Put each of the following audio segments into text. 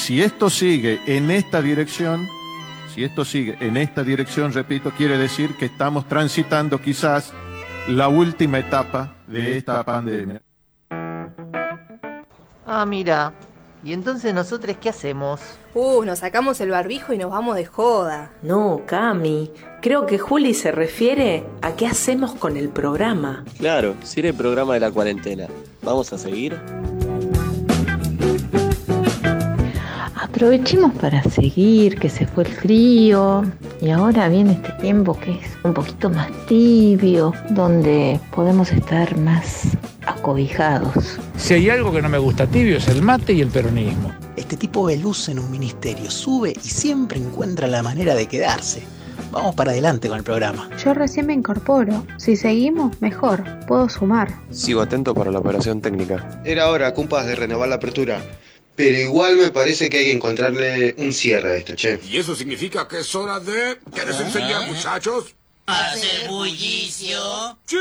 si esto sigue en esta dirección, repito, quiere decir que estamos transitando quizás la última etapa de esta pandemia. Ah, mira. ¿Y entonces nosotros qué hacemos? Nos sacamos el barbijo y nos vamos de joda. No, Cami, creo que Juli se refiere a qué hacemos con el programa. Claro, si era el programa de la cuarentena. ¿Vamos a seguir? Aprovechemos para seguir, que se fue el frío y ahora viene este tiempo que es un poquito más tibio, donde podemos estar más acobijados. Si hay algo que no me gusta tibio es el mate y el peronismo. Este tipo ve luz en un ministerio, sube y siempre encuentra la manera de quedarse. Vamos para adelante con el programa. Yo recién me incorporo. Si seguimos, mejor. Puedo sumar. Sigo atento para la operación técnica. Era hora, compas, de renovar la apertura. Pero igual me parece que hay que encontrarle un cierre a esto, che. ¿Y eso significa que es hora de... ¿Qué les enseñar, muchachos? ¿Hacer bullicio? ¡Sí!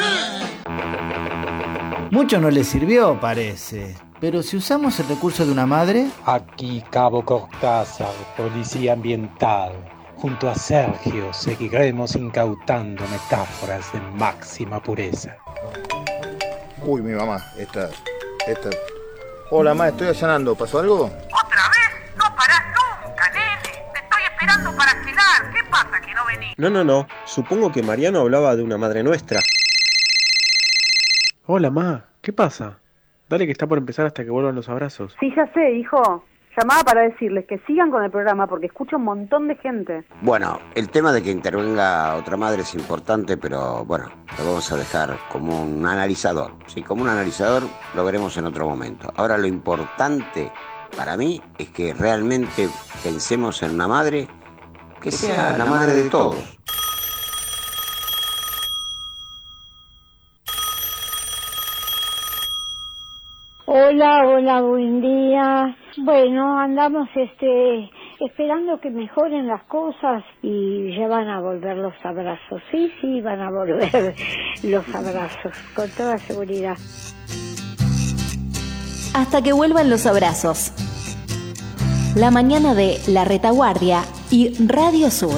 Mucho no le sirvió, parece. Pero si usamos el recurso de una madre... Aquí Cabo Cortázar, policía ambiental. Junto a Sergio seguiremos incautando metáforas de máxima pureza. Uy, mi mamá, esta... Hola, ma, estoy allanando. ¿Pasó algo? ¿Otra vez? No parás nunca, nene. Te estoy esperando para cenar. ¿Qué pasa que no venís? No. Supongo que Mariano hablaba de una madre nuestra. Hola, ma. ¿Qué pasa? Dale que está por empezar hasta que vuelvan los abrazos. Sí, ya sé, hijo. Llamaba para decirles que sigan con el programa porque escucho un montón de gente. Bueno, el tema de que intervenga otra madre es importante, pero bueno, lo vamos a dejar como un analizador. Sí, como un analizador lo veremos en otro momento. Ahora lo importante para mí es que realmente pensemos en una madre que sea la madre de todos. Hola, buen día. Bueno, andamos esperando que mejoren las cosas y ya van a volver los abrazos. Sí, van a volver los abrazos, con toda seguridad. Hasta que vuelvan los abrazos. La mañana de La Retaguardia y Radio Sur.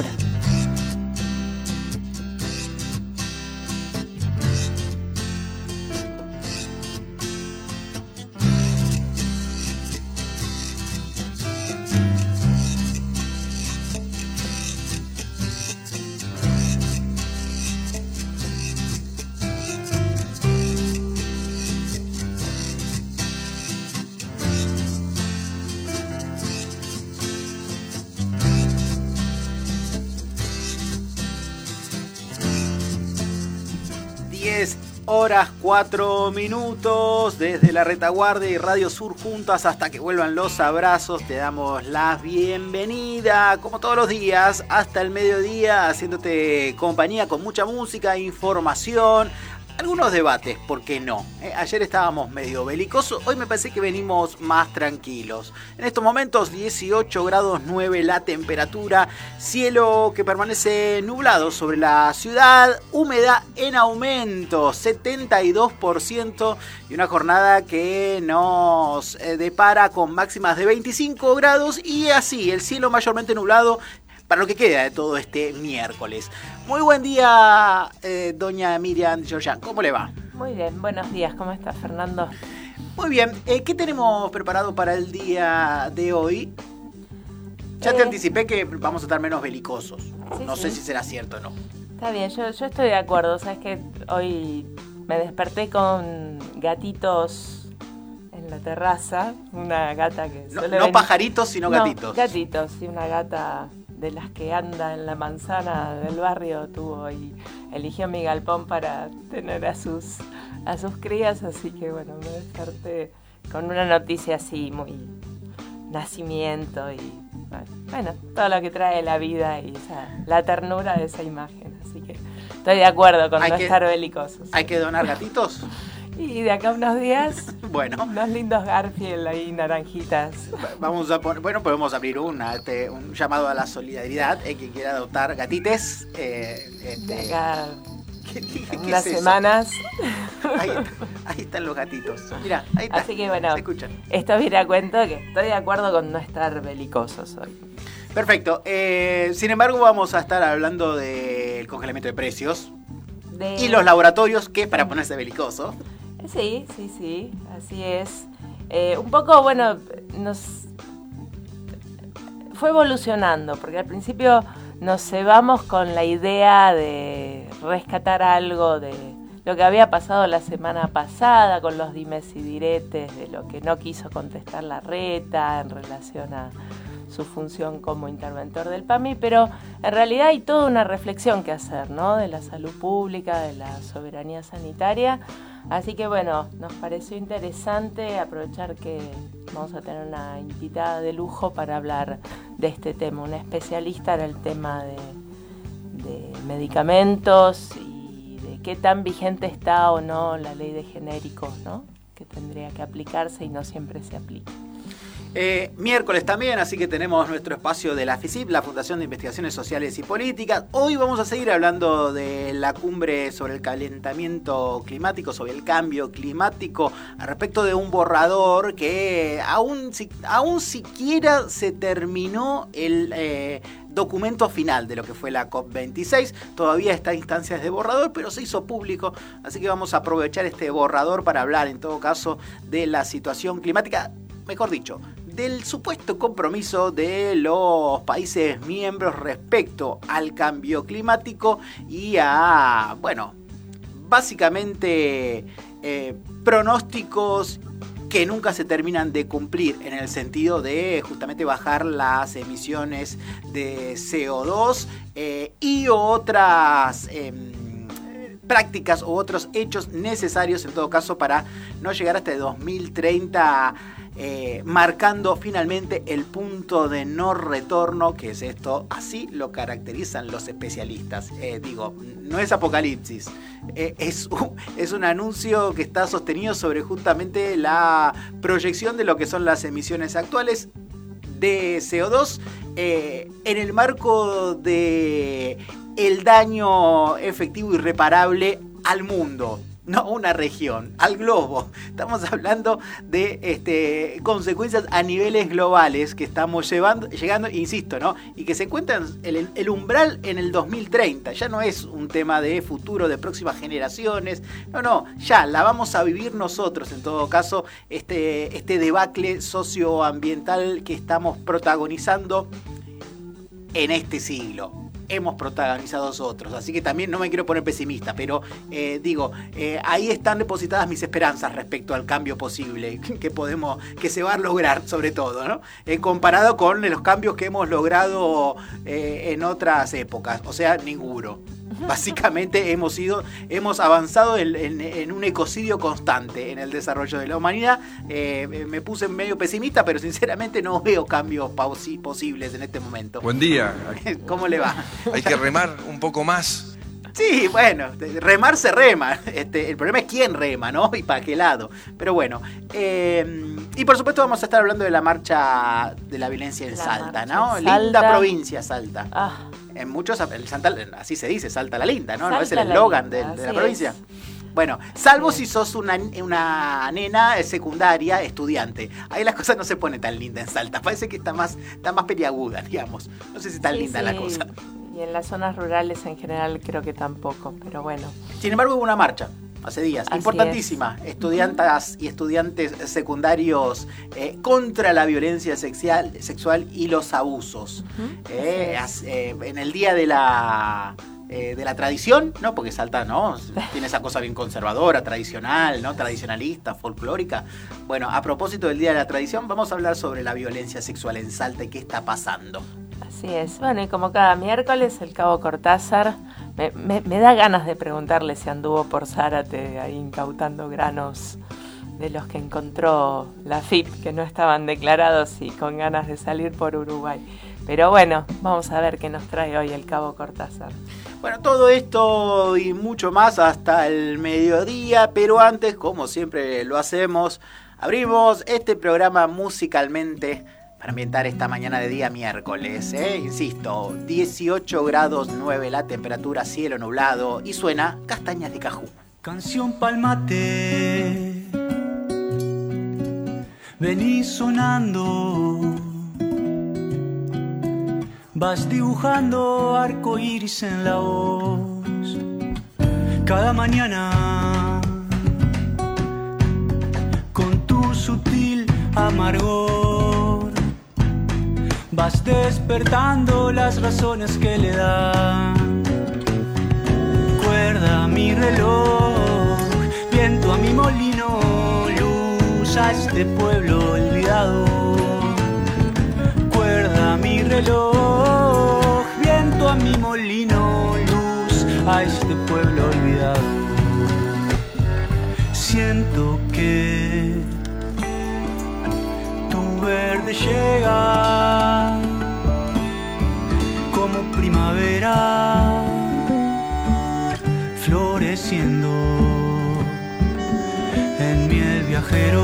Horas 4 minutos desde La Retaguardia y Radio Sur juntas hasta que vuelvan los abrazos. Te damos la bienvenida como todos los días hasta el mediodía, haciéndote compañía con mucha música, información, algunos debates, ¿por qué no? Ayer estábamos medio belicosos, hoy me parece que venimos más tranquilos. En estos momentos 18 grados 9 la temperatura, cielo que permanece nublado sobre la ciudad, humedad en aumento, 72% y una jornada que nos depara con máximas de 25 grados y así, el cielo mayormente nublado para lo que queda de todo este miércoles. Muy buen día, doña Miriam Georgian. ¿Cómo le va? Muy bien, buenos días. ¿Cómo está, Fernando? Muy bien. ¿Qué tenemos preparado para el día de hoy? Ya te anticipé que vamos a estar menos belicosos. Sí, no sé si será cierto o no. Está bien, yo estoy de acuerdo. Sabes que hoy me desperté con gatitos en la terraza. Una gata que no pajaritos, sino gatitos. Gatitos, y una gata de las que anda en la manzana del barrio tuvo y eligió mi galpón para tener a sus crías, así que bueno, me desperté con una noticia así muy nacimiento y bueno, todo lo que trae la vida y la ternura de esa imagen, así que estoy de acuerdo con no estar belicosos. ¿Hay que donar gatitos? Y de acá a unos días, bueno, unos lindos Garfield ahí, naranjitas. Vamos a poner, bueno, podemos abrir un llamado a la solidaridad, quien quiera adoptar gatites. De acá unas semanas. Ahí están los gatitos. Mirá, ahí está. Así que bueno, se escuchan. Esto viene a cuento que estoy de acuerdo con no estar belicosos hoy. Perfecto. Sin embargo, vamos a estar hablando del congelamiento de precios y los laboratorios, que es para ponerse belicoso. Sí, así es. Un poco, bueno, fue evolucionando, porque al principio nos cebamos con la idea de rescatar algo de lo que había pasado la semana pasada con los dimes y diretes, de lo que no quiso contestar Larreta en relación a su función como interventor del PAMI, pero en realidad hay toda una reflexión que hacer, ¿no? De la salud pública, de la soberanía sanitaria. Así que bueno, nos pareció interesante aprovechar que vamos a tener una invitada de lujo para hablar de este tema, una especialista en el tema de medicamentos y de qué tan vigente está o no la ley de genéricos, ¿no? Que tendría que aplicarse y no siempre se aplica. Miércoles también, así que tenemos nuestro espacio de la FICIP, la Fundación de Investigaciones Sociales y Políticas. Hoy vamos a seguir hablando de la cumbre sobre el calentamiento climático, sobre el cambio climático, al respecto de un borrador que aún siquiera se terminó el documento final de lo que fue la COP26. Todavía está en instancias de borrador, pero se hizo público, así que vamos a aprovechar este borrador para hablar en todo caso de la situación climática, mejor dicho, del supuesto compromiso de los países miembros respecto al cambio climático y a, bueno, básicamente pronósticos que nunca se terminan de cumplir en el sentido de justamente bajar las emisiones de CO2 y otras prácticas u otros hechos necesarios en todo caso para no llegar hasta el 2030 marcando finalmente el punto de no retorno, que es esto, así lo caracterizan los especialistas. No es apocalipsis, es un anuncio que está sostenido sobre justamente la proyección de lo que son las emisiones actuales de CO2 en el marco de el daño efectivo y irreparable al mundo. No a una región, al globo. Estamos hablando de consecuencias a niveles globales que estamos llegando, insisto, ¿no? Y que se encuentran el umbral en el 2030. Ya no es un tema de futuro, de próximas generaciones. No, ya la vamos a vivir nosotros, en todo caso, este debacle socioambiental que estamos protagonizando en este siglo. Hemos protagonizado otros, así que también no me quiero poner pesimista, pero ahí están depositadas mis esperanzas respecto al cambio posible que se va a lograr, sobre todo, ¿no? Comparado con los cambios que hemos logrado en otras épocas, o sea, ninguno. Básicamente hemos avanzado en un ecocidio constante en el desarrollo de la humanidad. Me puse medio pesimista, pero sinceramente no veo cambios posibles en este momento. Buen día. ¿Cómo le va? Hay que remar un poco más. Sí, bueno, remar se rema. El problema es quién rema, ¿no? Y para qué lado. Pero bueno. Y por supuesto vamos a estar hablando de la marcha de la violencia en Salta, ¿no? Linda provincia, Salta. En muchos, así se dice, Salta la linda, ¿no? No es el eslogan de la provincia. Bueno, salvo si sos una nena secundaria, estudiante. Ahí las cosas no se ponen tan lindas en Salta. Parece que está más peliaguda, digamos. No sé si está linda la cosa. Y en las zonas rurales en general creo que tampoco, pero bueno. Sin embargo, hubo una marcha hace días, así importantísima. Estudiantas y estudiantes secundarios contra la violencia sexual y los abusos. En el día de la tradición, ¿no? Porque Salta, ¿no? Tiene esa cosa bien conservadora, tradicional, ¿no? Tradicionalista, folclórica. Bueno, a propósito del Día de la Tradición, vamos a hablar sobre la violencia sexual en Salta y qué está pasando. Así es. Bueno, y como cada miércoles, el Cabo Cortázar me da ganas de preguntarle si anduvo por Zárate ahí incautando granos de los que encontró la FIP, que no estaban declarados y con ganas de salir por Uruguay. Pero bueno, vamos a ver qué nos trae hoy el Cabo Cortázar. Bueno, todo esto y mucho más hasta el mediodía, pero antes, como siempre lo hacemos, abrimos este programa musicalmente para ambientar esta mañana de día miércoles. Insisto, 18 grados 9 la temperatura, cielo nublado y suena Castañas de Cajú. Canción palmate, venís sonando, vas dibujando arco iris en la voz. Cada mañana, con tu sutil amargor, vas despertando las razones que le dan cuerda a mi reloj, viento a mi molino, luz a este pueblo olvidado. Cuerda a mi reloj, viento a mi molino, luz a este pueblo olvidado. Siento que tu verde llega como primavera, floreciendo en miel viajero,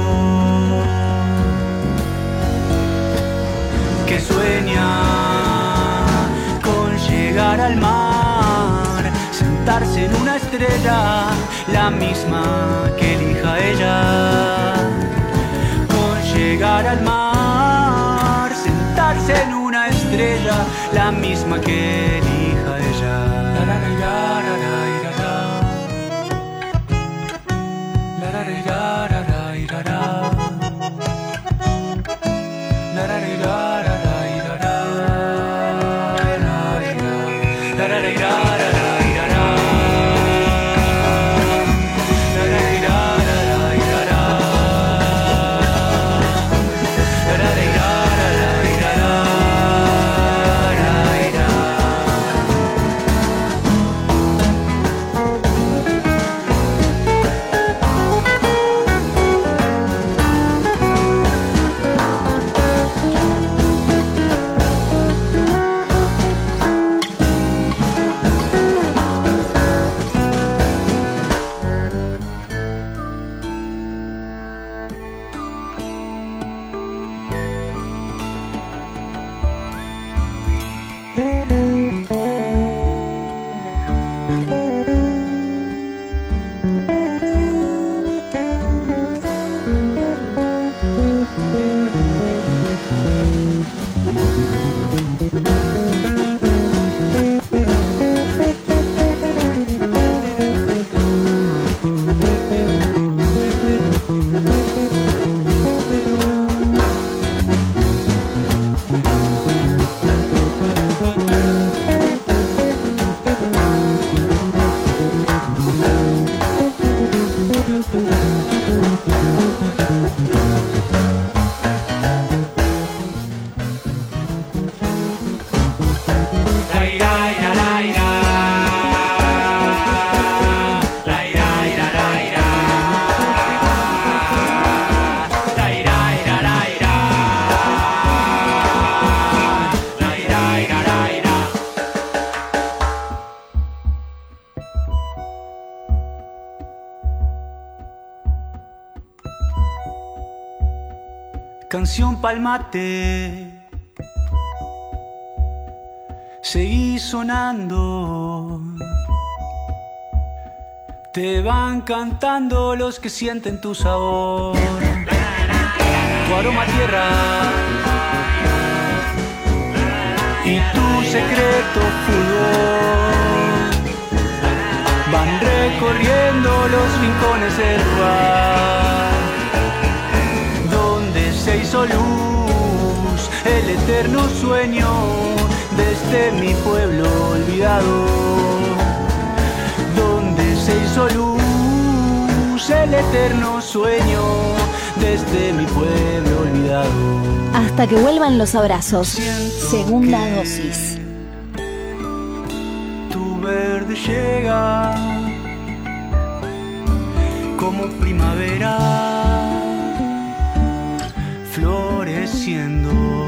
que sueña con llegar al mar, sentarse en una estrella, la misma que elija ella. Con llegar al mar, sentarse en una estrella, la misma que elija ella. Canción palmate, seguí sonando, te van cantando los que sienten tu sabor, tu aroma a tierra y tu secreto fulgor, van recorriendo los rincones del lugar se hizo luz, el eterno sueño desde mi pueblo olvidado. Donde se hizo luz, el eterno sueño desde mi pueblo olvidado. Hasta que vuelvan los abrazos. Segunda dosis. Tu verde llega como primavera, floreciendo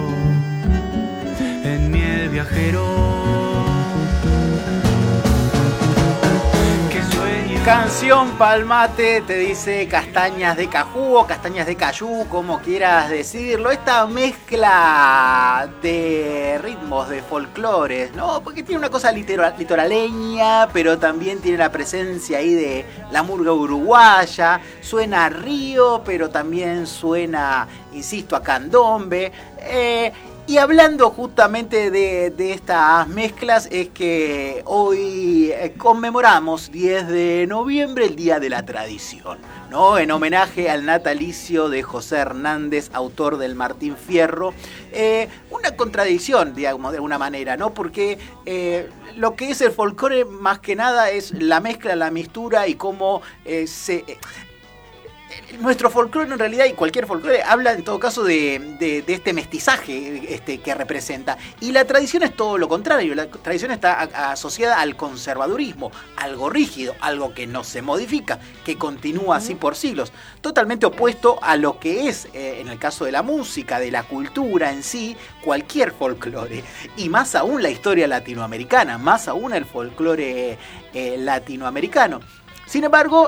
en miel viajero, que sueña Canción Palmate te dice castañas de cajú o castañas de cayú, como quieras decirlo. Esta mezcla de ritmos, de folclores, ¿no? Porque tiene una cosa litoraleña, pero también tiene la presencia ahí de la murga uruguaya. Suena a río, pero también suena, insisto, a candombe. Y hablando justamente de estas mezclas, es que hoy conmemoramos 10 de noviembre, el Día de la Tradición, ¿no? En homenaje al natalicio de José Hernández, autor del Martín Fierro. Una contradicción, digamos, de alguna manera, ¿no? Porque lo que es el folclore, más que nada, es la mezcla, la mistura y cómo nuestro folclore en realidad, y cualquier folclore, habla en todo caso de este mestizaje que representa. Y la tradición es todo lo contrario. La tradición está asociada al conservadurismo, algo rígido, algo que no se modifica, que continúa así por siglos. Totalmente opuesto a lo que es, en el caso de la música, de la cultura en sí, cualquier folclore. Y más aún la historia latinoamericana, más aún el folclore latinoamericano. Sin embargo,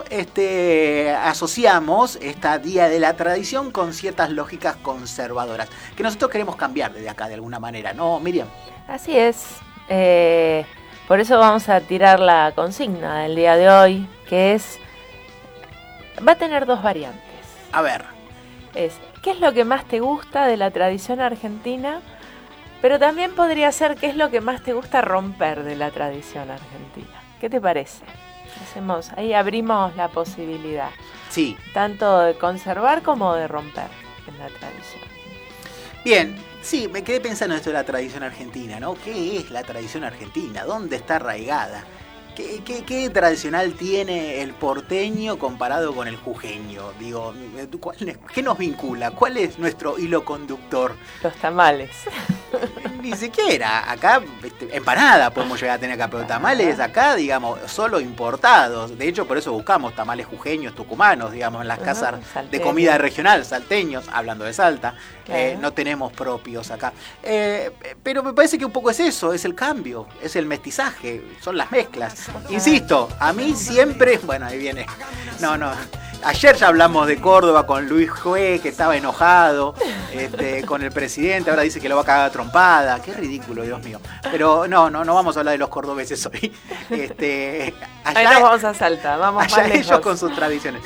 asociamos esta Día de la Tradición con ciertas lógicas conservadoras, que nosotros queremos cambiar desde acá de alguna manera, ¿no, Miriam? Así es. Por eso vamos a tirar la consigna del día de hoy, que es... Va a tener dos variantes. A ver. ¿Qué es lo que más te gusta de la tradición argentina? Pero también podría ser qué es lo que más te gusta romper de la tradición argentina. ¿Qué te parece? Ahí abrimos la posibilidad. Sí. Tanto de conservar como de romper en la tradición. Bien, sí, me quedé pensando en esto de la tradición argentina, ¿no? ¿Qué es la tradición argentina? ¿Dónde está arraigada? ¿Qué tradicional tiene el porteño comparado con el jujeño? Digo, ¿qué nos vincula? ¿Cuál es nuestro hilo conductor? Los tamales. Ni siquiera. Acá, empanada podemos llegar a tener acá, pero tamales acá, digamos, solo importados. De hecho, por eso buscamos tamales jujeños, tucumanos, digamos, en las casas de comida regional, salteños, hablando de Salta. No tenemos propios acá. Pero me parece que un poco es eso, es el cambio, es el mestizaje, son las mezclas. Insisto, a mí siempre... Bueno, ahí viene... No. Ayer ya hablamos de Córdoba con Luis Jue, que estaba enojado con el presidente, ahora dice que lo va a cagar a trompada. Qué ridículo, Dios mío. Pero no vamos a hablar de los cordobeses hoy. Ahí nos vamos a Salta, vamos allá más lejos. Ellos con sus tradiciones.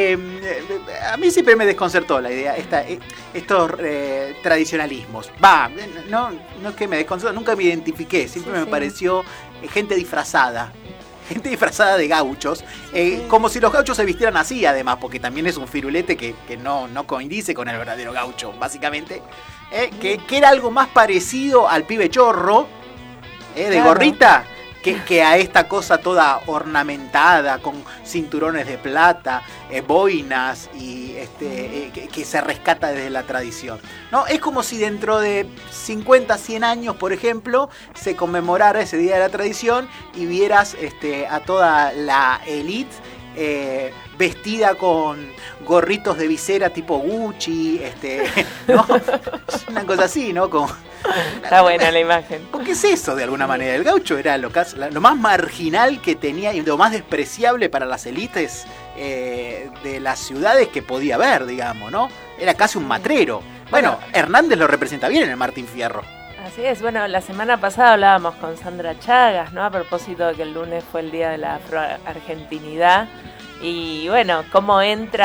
A mí siempre me desconcertó la idea, estos tradicionalismos. No es que me desconcertó, nunca me identifiqué, siempre me pareció gente disfrazada. Gente disfrazada de gauchos, como si los gauchos se vistieran así, además, porque también es un firulete que no coincide con el verdadero gaucho, básicamente, que era algo más parecido al pibe chorro, de gorrita, que a esta cosa toda ornamentada, con cinturones de plata, boinas, y que se rescata desde la tradición, ¿no? Es como si dentro de 50, 100 años, por ejemplo, se conmemorara ese Día de la Tradición y vieras a toda la élite vestida con gorritos de visera tipo Gucci, ¿no? Una cosa así, ¿no? Está buena la imagen. ¿Qué es eso de alguna manera? El gaucho era lo más marginal que tenía y lo más despreciable para las élites de las ciudades que podía haber, digamos, ¿no? Era casi un matrero. Bueno, Hernández lo representa bien en el Martín Fierro. Así es, bueno, la semana pasada hablábamos con Sandra Chagas, ¿no? A propósito de que el lunes fue el Día de la Afroargentinidad. Y bueno, cómo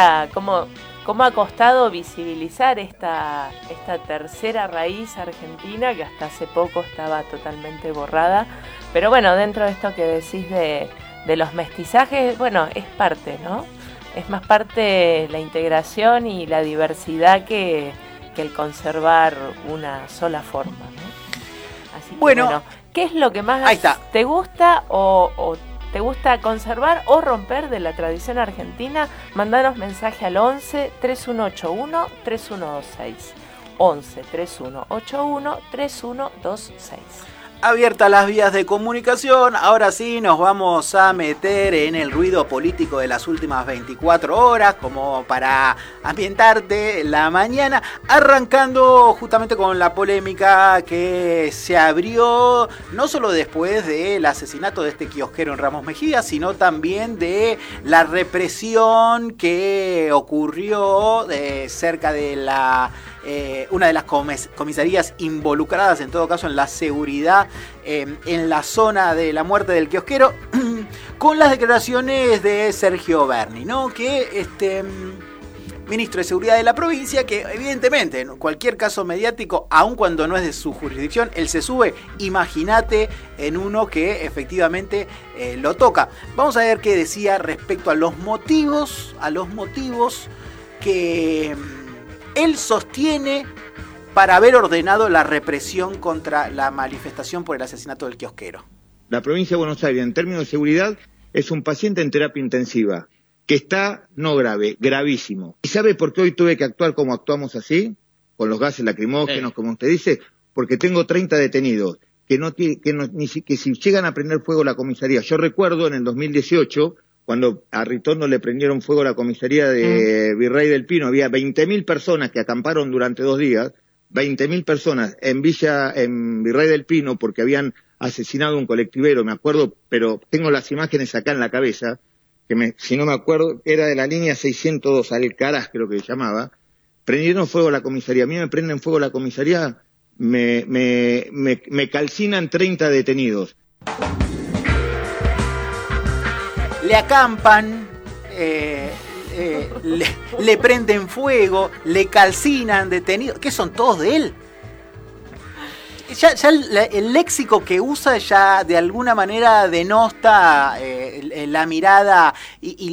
ha costado visibilizar esta tercera raíz argentina que hasta hace poco estaba totalmente borrada. Pero bueno, dentro de esto que decís de los mestizajes, bueno, es parte, ¿no? Es más parte la integración y la diversidad que el conservar una sola forma, ¿no? Así que bueno, ¿qué es lo que más te gusta o te gusta conservar o romper de la tradición argentina? Mandanos mensaje al 11 3181 3126. 11 3181 3126. Abiertas las vías de comunicación, ahora sí nos vamos a meter en el ruido político de las últimas 24 horas, como para ambientarte la mañana, arrancando justamente con la polémica que se abrió, no solo después del asesinato de este kiosquero en Ramos Mejía, sino también de la represión que ocurrió cerca de una de las comisarías involucradas, en todo caso, en la seguridad en la zona de la muerte del kiosquero, con las declaraciones de Sergio Berni, ¿no? Que ministro de Seguridad de la provincia, que evidentemente en cualquier caso mediático, aun cuando no es de su jurisdicción, él se sube, imagínate en uno que efectivamente lo toca. Vamos a ver qué decía respecto a los motivos que él sostiene para haber ordenado la represión contra la manifestación por el asesinato del kiosquero. La provincia de Buenos Aires, en términos de seguridad, es un paciente en terapia intensiva, que está no grave, gravísimo. ¿Y sabe por qué hoy tuve que actuar como actuamos así? Con los gases lacrimógenos, como usted dice, porque tengo 30 detenidos, que si llegan a prender fuego la comisaría. Yo recuerdo en el 2018, cuando a Ritondo le prendieron fuego a la comisaría de Virrey del Pino, había 20.000 personas que acamparon durante 2 días, 20.000 personas en Virrey del Pino, porque habían asesinado a un colectivero, me acuerdo, pero tengo las imágenes acá en la cabeza, si no me acuerdo, era de la línea 602, Alcaraz creo que se llamaba, prendieron fuego a la comisaría. A mí me prenden fuego a la comisaría, me calcinan 30 detenidos. Le acampan, le prenden fuego, le calcinan detenidos. ¿Qué son todos de él? Ya el léxico que usa ya de alguna manera denota la mirada y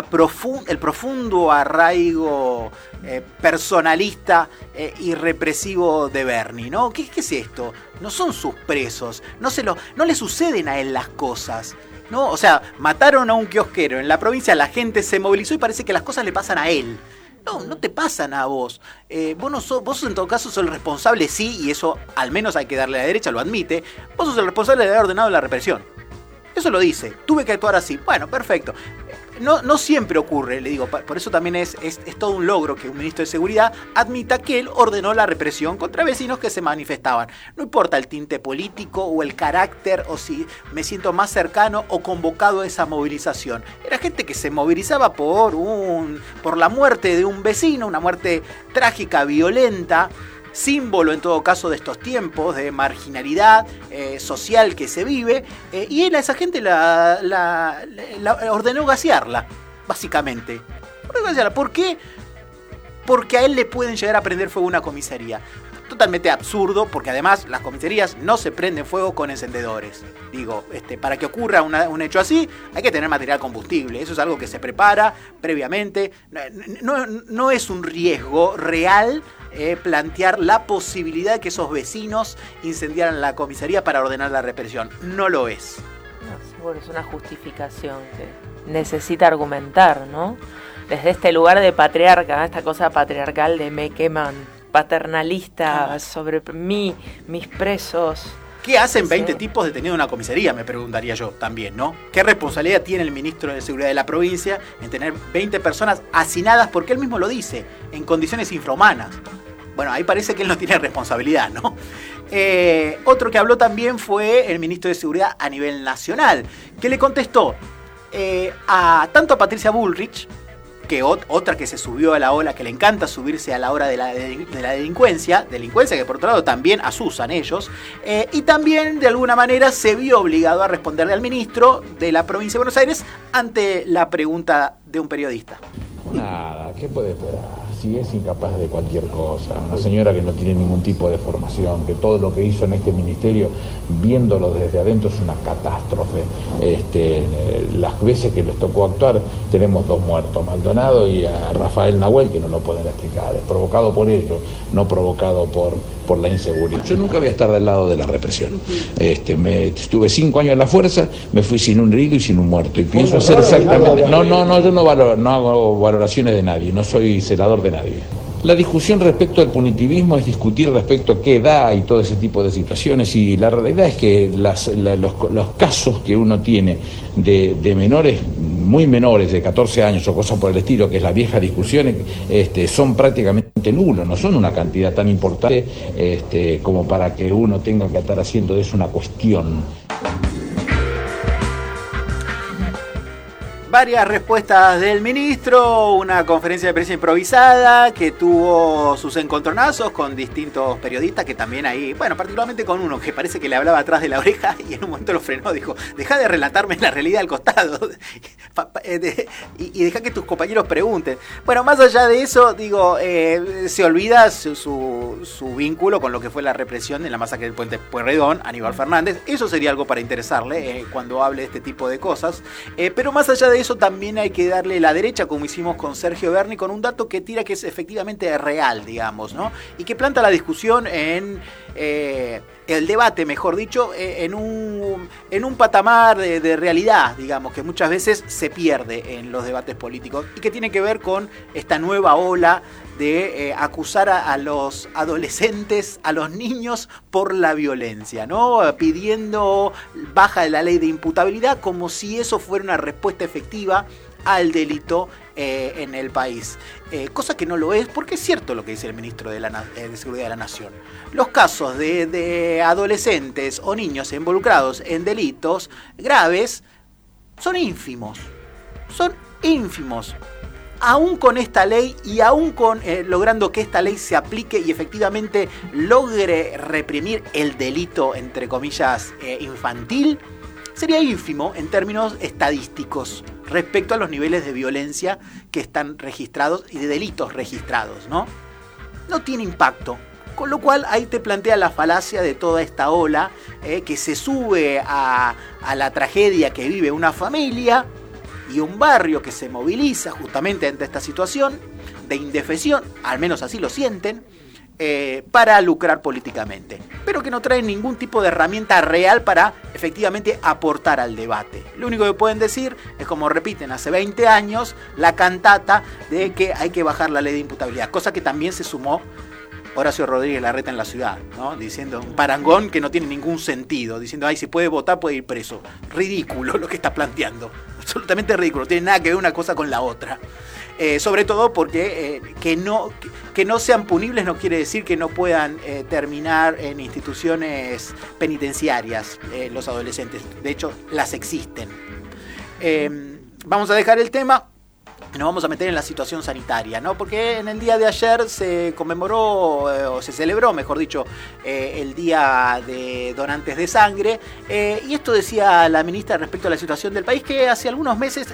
el profundo arraigo personalista y represivo de Berni, ¿no? ¿Qué es esto? No son sus presos, no le suceden a él las cosas, ¿no? O sea, mataron a un kiosquero en la provincia, la gente se movilizó y parece que las cosas le pasan a él. No te pasan a vos. Vos en todo caso sos el responsable, sí, y eso al menos hay que darle a la derecha, lo admite. Vos sos el responsable de haber ordenado la represión. Eso lo dice. Tuve que actuar así. Bueno, perfecto. No siempre ocurre, le digo, por eso también es todo un logro que un ministro de Seguridad admita que él ordenó la represión contra vecinos que se manifestaban. No importa el tinte político o el carácter o si me siento más cercano o convocado a esa movilización. Era gente que se movilizaba por la muerte de un vecino, una muerte trágica, violenta, símbolo en todo caso de estos tiempos de marginalidad social que se vive, y él a esa gente la ordenó gasearla, básicamente. ¿Por qué? Porque a él le pueden llegar a prender fuego una comisaría. Totalmente absurdo, porque además las comisarías no se prenden fuego con encendedores. Digo, para que ocurra un hecho así, hay que tener material combustible. Eso es algo que se prepara previamente. No es un riesgo real plantear la posibilidad de que esos vecinos incendiaran la comisaría para ordenar la represión. No lo es. No, seguro es una justificación que necesita argumentar, ¿no? Desde este lugar de patriarca, esta cosa patriarcal de me queman, paternalista sobre mí, mis presos. ¿Qué hacen 20 tipos detenidos en una comisaría? Me preguntaría yo también, ¿no? ¿Qué responsabilidad tiene el ministro de Seguridad de la provincia en tener 20 personas hacinadas, porque él mismo lo dice, en condiciones infrahumanas? Bueno, ahí parece que él no tiene responsabilidad, ¿no? Otro que habló también fue el ministro de Seguridad a nivel nacional, que le contestó tanto a Patricia Bullrich, que otra que se subió a la ola, que le encanta subirse a la hora de la delincuencia que por otro lado también asusan ellos, y también de alguna manera se vio obligado a responderle al ministro de la provincia de Buenos Aires ante la pregunta de un periodista. Nada, ¿qué puede esperar? Si es incapaz de cualquier cosa, una señora que no tiene ningún tipo de formación, que todo lo que hizo en este ministerio, viéndolo desde adentro, es una catástrofe. Las veces que les tocó actuar, tenemos 2 muertos, Maldonado y a Rafael Nahuel, que no lo pueden explicar, es provocado por ellos, no provocado por la inseguridad. Yo nunca voy a estar del lado de la represión. Estuve 5 años en la fuerza, me fui sin un herido y sin un muerto, y pienso hacer exactamente... No, yo no hago valoraciones de nadie, no soy celador de nadie. La discusión respecto al punitivismo es discutir respecto a qué edad y todo ese tipo de situaciones, y la realidad es que los casos que uno tiene de menores, muy menores, de 14 años o cosas por el estilo, que es la vieja discusión, son prácticamente nulos, no son una cantidad tan importante como para que uno tenga que estar haciendo de eso una cuestión. Varias respuestas del ministro, una conferencia de prensa improvisada que tuvo sus encontronazos con distintos periodistas que también ahí, bueno, particularmente con uno que parece que le hablaba atrás de la oreja y en un momento lo frenó, dijo, deja de relatarme la realidad al costado y deja que tus compañeros pregunten. Bueno, más allá de eso, digo, se olvida su vínculo con lo que fue la represión en la masacre del Puente Pueyrredón, Aníbal Fernández. Eso sería algo para interesarle cuando hable de este tipo de cosas, pero más allá de eso también hay que darle la derecha, como hicimos con Sergio Berni, con un dato que tira que es efectivamente real, digamos, ¿no? Y que planta la discusión en el debate, mejor dicho, en un patamar de realidad, digamos, que muchas veces se pierde en los debates políticos y que tiene que ver con esta nueva ola de acusar a los adolescentes, a los niños por la violencia, ¿no? Pidiendo baja de la ley de imputabilidad como si eso fuera una respuesta efectiva al delito en el país. Cosa que no lo es, porque es cierto lo que dice el ministro de Seguridad de la Nación. Los casos de adolescentes o niños involucrados en delitos graves son ínfimos. Son ínfimos. Aún con esta ley y aún con logrando que esta ley se aplique y efectivamente logre reprimir el delito, entre comillas, infantil, sería ínfimo en términos estadísticos respecto a los niveles de violencia que están registrados y de delitos registrados, ¿no? No tiene impacto. Con lo cual ahí te plantea la falacia de toda esta ola que se sube a la tragedia que vive una familia y un barrio que se moviliza justamente ante esta situación de indefensión, al menos así lo sienten, para lucrar políticamente, pero que no traen ningún tipo de herramienta real para efectivamente aportar al debate. Lo único que pueden decir es, como repiten hace 20 años, la cantata de que hay que bajar la ley de imputabilidad, cosa que también se sumó Horacio Rodríguez Larreta en La Ciudad, ¿no? Diciendo un parangón que no tiene ningún sentido, diciendo, ay, si puede votar puede ir preso. Ridículo lo que está planteando, absolutamente ridículo, no tiene nada que ver una cosa con la otra. Sobre todo porque que no sean punibles no quiere decir que no puedan terminar en instituciones penitenciarias los adolescentes. De hecho, las existen. Vamos a dejar el tema. Nos vamos a meter en la situación sanitaria, ¿no? Porque en el día de ayer se conmemoró, o se celebró, mejor dicho, el Día de Donantes de Sangre. Y esto decía la ministra respecto a la situación del país, que hace algunos meses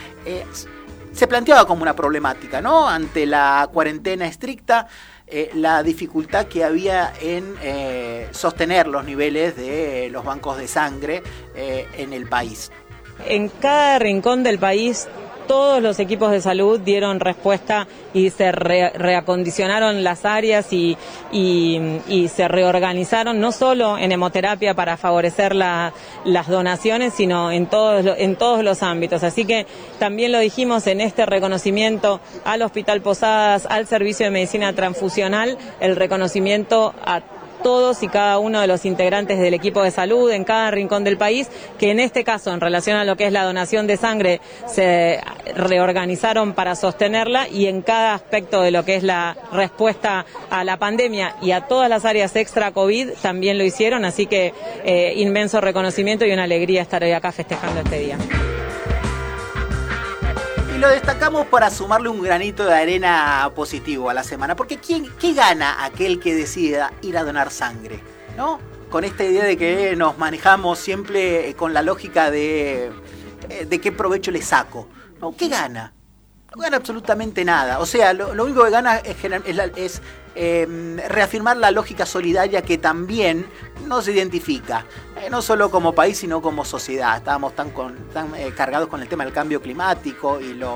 se planteaba como una problemática, ¿no? Ante la cuarentena estricta, la dificultad que había en sostener los niveles de los bancos de sangre en el país. En cada rincón del país, todos los equipos de salud dieron respuesta y se reacondicionaron las áreas y se reorganizaron, no solo en hemoterapia para favorecer las donaciones, sino en todos los ámbitos. Así que también lo dijimos en este reconocimiento al Hospital Posadas, al Servicio de Medicina Transfusional, el reconocimiento a todos y cada uno de los integrantes del equipo de salud en cada rincón del país, que en este caso, en relación a lo que es la donación de sangre, se reorganizaron para sostenerla, y en cada aspecto de lo que es la respuesta a la pandemia y a todas las áreas extra COVID también lo hicieron, así que inmenso reconocimiento y una alegría estar hoy acá festejando este día. Lo destacamos para sumarle un granito de arena positivo a la semana, porque ¿qué gana aquel que decida ir a donar sangre? ¿No? Con esta idea de que nos manejamos siempre con la lógica de qué provecho le saco, ¿no? ¿Qué gana? No gana absolutamente nada. O sea, lo único que gana es reafirmar la lógica solidaria que también nos identifica, no solo como país, sino como sociedad. Estábamos tan cargados con el tema del cambio climático y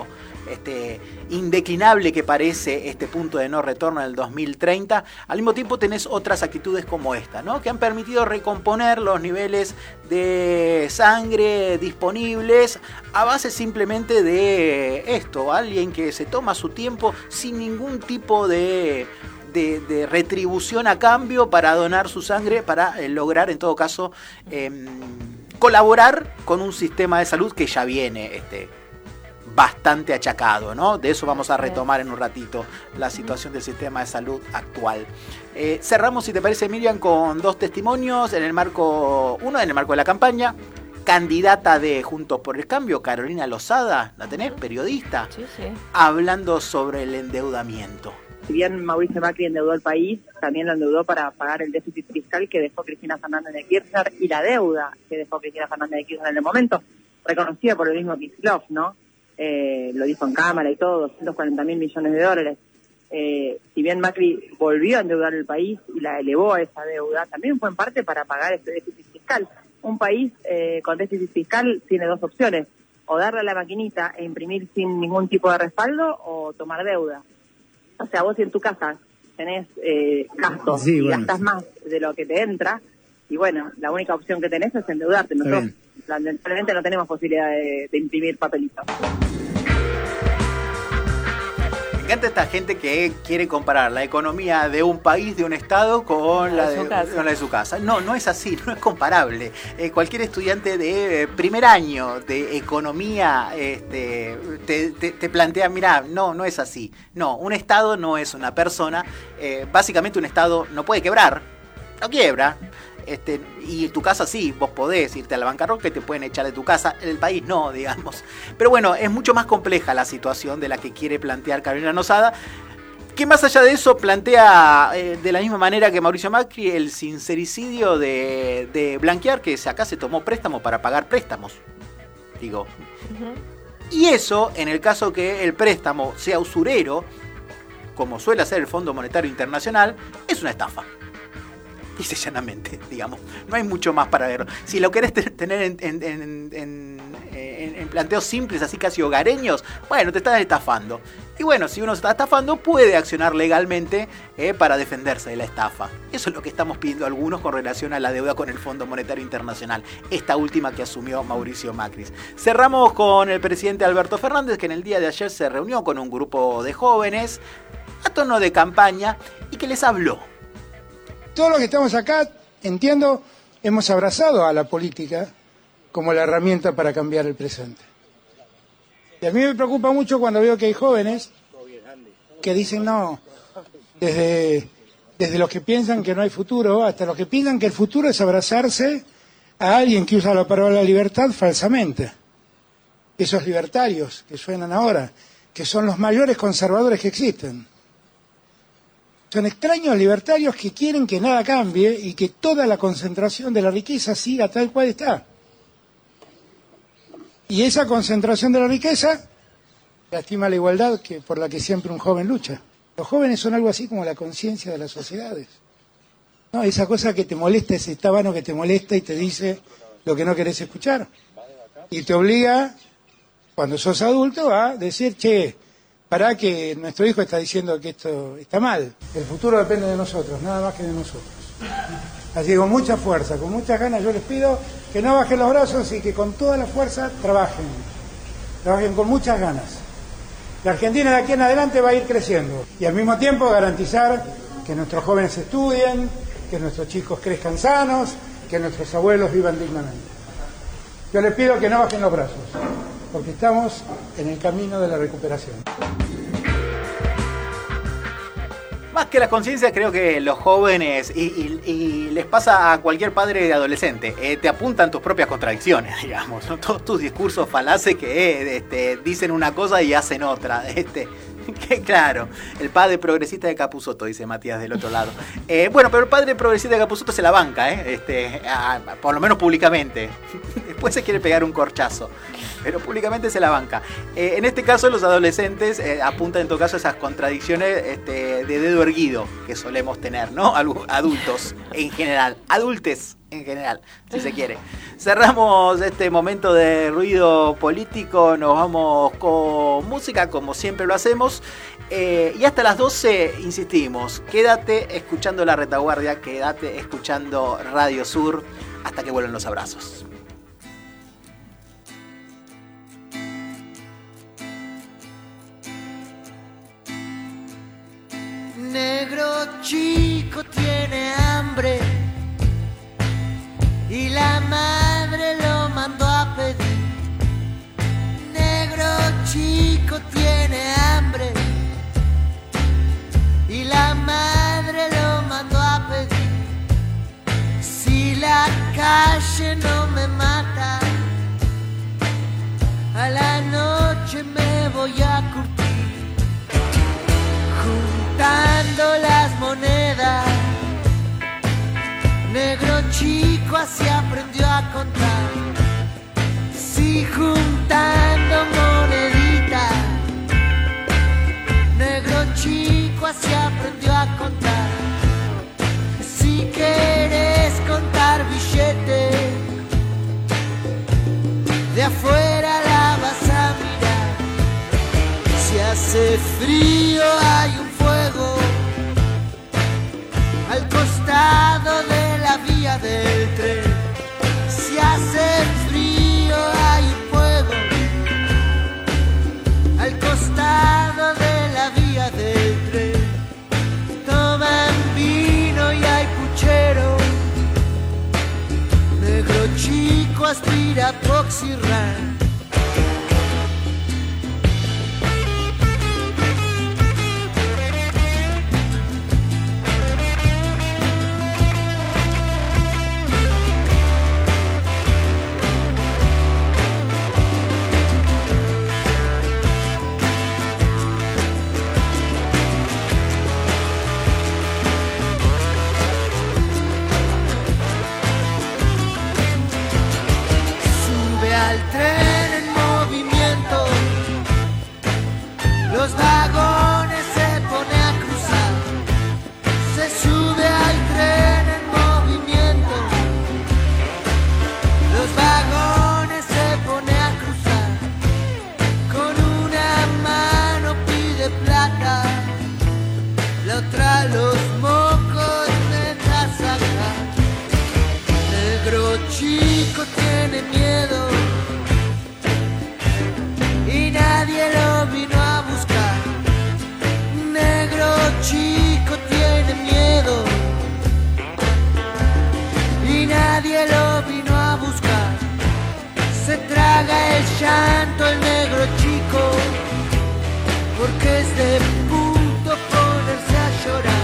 indeclinable que parece este punto de no retorno en el 2030, al mismo tiempo tenés otras actitudes como esta, ¿no? Que han permitido recomponer los niveles de sangre disponibles a base simplemente de esto, alguien que se toma su tiempo sin ningún tipo de retribución a cambio para donar su sangre, para lograr en todo caso colaborar con un sistema de salud que ya viene bastante achacado, ¿no? De eso vamos a retomar en un ratito la situación del sistema de salud actual. Cerramos, si te parece, Miriam, con dos testimonios uno en el marco de la campaña. Candidata de Juntos por el Cambio, Carolina Lozada, ¿la tenés? Periodista. Sí. Hablando sobre el endeudamiento. Si bien Mauricio Macri endeudó al país, también lo endeudó para pagar el déficit fiscal que dejó Cristina Fernández de Kirchner y la deuda que dejó Cristina Fernández de Kirchner en el momento, reconocida por el mismo Kicillof, ¿no? Lo dijo en cámara y todo, 240.000 millones de dólares. Si bien Macri volvió a endeudar el país y la elevó a esa deuda, también fue en parte para pagar ese déficit fiscal. Un país con déficit fiscal tiene dos opciones: o darle a la maquinita e imprimir sin ningún tipo de respaldo, o tomar deuda. O sea, vos si en tu casa tenés gastos y gastás más de lo que te entra, y bueno, la única opción que tenés es endeudarte. Nosotros lamentablemente no tenemos posibilidad de imprimir papelitos. Me encanta esta gente que quiere comparar la economía de un país, de un estado, con la de su casa. No es así, no es comparable. Cualquier estudiante de primer año de economía te plantea, mirá, no es así. No, un estado no es una persona. Básicamente un estado no puede quebrar, no quiebra. Y tu casa sí, vos podés irte a la bancarrota y te pueden echar de tu casa, el país no, digamos. Pero bueno, es mucho más compleja la situación de la que quiere plantear Carolina Lozada, que más allá de eso plantea de la misma manera que Mauricio Macri el sincericidio de blanquear que acá se tomó préstamo para pagar préstamos, digo. Uh-huh. Y eso, en el caso que el préstamo sea usurero, como suele hacer el Fondo Monetario Internacional, es una estafa. Dice llanamente, digamos. No hay mucho más para ver. Si lo querés tener en planteos simples, así casi hogareños, bueno, te estás estafando. Y bueno, si uno se está estafando, puede accionar legalmente para defenderse de la estafa. Eso es lo que estamos pidiendo algunos con relación a la deuda con el Fondo Monetario Internacional. Esta última que asumió Mauricio Macri. Cerramos con el presidente Alberto Fernández, que en el día de ayer se reunió con un grupo de jóvenes a tono de campaña y que les habló. Todos los que estamos acá, entiendo, hemos abrazado a la política como la herramienta para cambiar el presente. Y a mí me preocupa mucho cuando veo que hay jóvenes que dicen no, desde los que piensan que no hay futuro hasta los que piensan que el futuro es abrazarse a alguien que usa la palabra libertad falsamente. Esos libertarios que suenan ahora, que son los mayores conservadores que existen. Son extraños libertarios que quieren que nada cambie y que toda la concentración de la riqueza siga tal cual está. Y esa concentración de la riqueza lastima la igualdad por la que siempre un joven lucha. Los jóvenes son algo así como la conciencia de las sociedades. ¿No? Esa cosa que te molesta, ese tábano que te molesta y te dice lo que no querés escuchar. Y te obliga, cuando sos adulto, a decir, che, pará que nuestro hijo está diciendo que esto está mal. El futuro depende de nosotros, nada más que de nosotros. Así que con mucha fuerza, con muchas ganas, yo les pido que no bajen los brazos y que con toda la fuerza trabajen con muchas ganas. La Argentina de aquí en adelante va a ir creciendo y al mismo tiempo garantizar que nuestros jóvenes estudien, que nuestros chicos crezcan sanos, que nuestros abuelos vivan dignamente. Yo les pido que no bajen los brazos, porque estamos en el camino de la recuperación. Más que las conciencias, creo que los jóvenes, y les pasa a cualquier padre de adolescente, te apuntan tus propias contradicciones, digamos, ¿no? Todos tus discursos falaces que dicen una cosa y hacen otra. Que claro, el padre progresista de Capusotto, dice Matías del otro lado. Bueno, pero el padre progresista de Capusotto se la banca, por lo menos públicamente. Después se quiere pegar un corchazo, pero públicamente se la banca. En este caso, los adolescentes apuntan en todo caso esas contradicciones de dedo erguido que solemos tener, ¿no? Adultos en general, adultes en general, si se quiere. Cerramos este momento de ruido político, nos vamos con música como siempre lo hacemos. Y hasta las 12, insistimos, quédate escuchando La Retaguardia, quédate escuchando Radio Sur, hasta que vuelvan los abrazos. Negro chico tiene hambre y la madre lo mandó a pedir. Negro chico tiene hambre y la madre lo mandó a pedir. Si la calle no me mata, a la noche me voy a curtir. Juntando las monedas, negro chico así aprendió a contar. Si juntando moneditas, negro chico así aprendió a contar. Si quieres contar billetes, de afuera la vas a mirar. Si hace frío hay un fuego al costado de la vía del tren. Si hace frío hay un fuego al costado de la vía del tren. Toman vino y hay puchero, negro chico aspira Poxirran. Al tren en movimiento, los vagones se pone a cruzar. Se sube al tren en movimiento, los vagones se pone a cruzar. Con una mano pide plata, la otra los mocos deja sacar. Negro chico tiene miedo y nadie lo vino a buscar. Negro chico tiene miedo y nadie lo vino a buscar. Se traga el llanto el negro chico porque es de punto ponerse a llorar.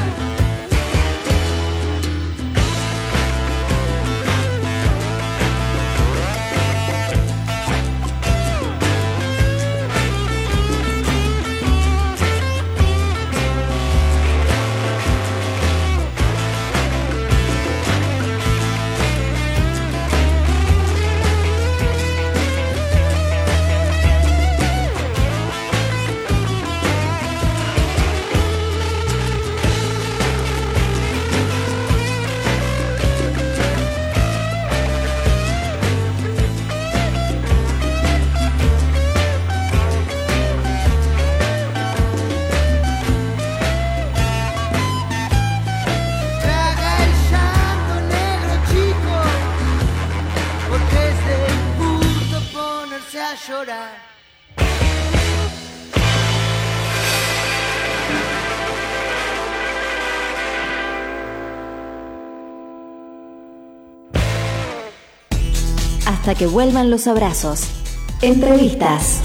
Llorar. Hasta que vuelvan los abrazos. Entrevistas.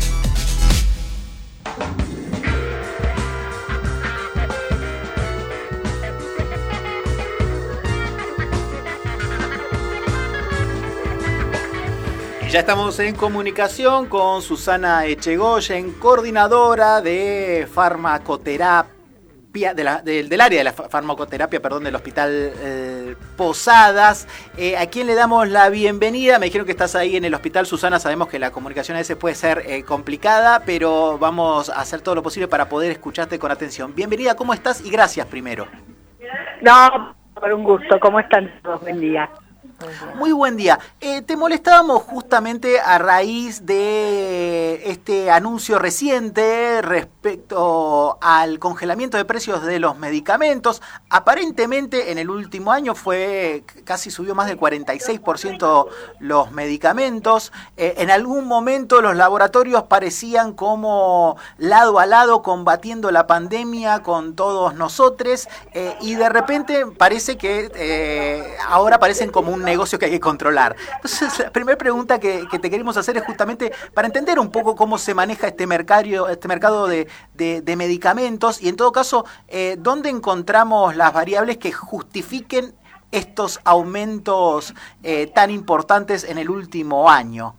Ya estamos en comunicación con Susana Echegoyen, coordinadora de farmacoterapia, del área de la farmacoterapia, del Hospital Posadas, a quien le damos la bienvenida. Me dijeron que estás ahí en el hospital, Susana. Sabemos que la comunicación a veces puede ser complicada, pero vamos a hacer todo lo posible para poder escucharte con atención. Bienvenida, ¿cómo estás? Y gracias primero. No, por un gusto. ¿Cómo están todos? Buen día. Muy buen día. Te molestábamos justamente a raíz de este anuncio reciente respecto al congelamiento de precios de los medicamentos. Aparentemente en el último año casi subió más del 46% los medicamentos. En algún momento los laboratorios parecían como lado a lado combatiendo la pandemia con todos nosotros y de repente parece que ahora parecen como un negocio que hay que controlar. Entonces, la primera pregunta que te queremos hacer es justamente para entender un poco cómo se maneja este mercado de medicamentos y, en todo caso, dónde encontramos las variables que justifiquen estos aumentos tan importantes en el último año.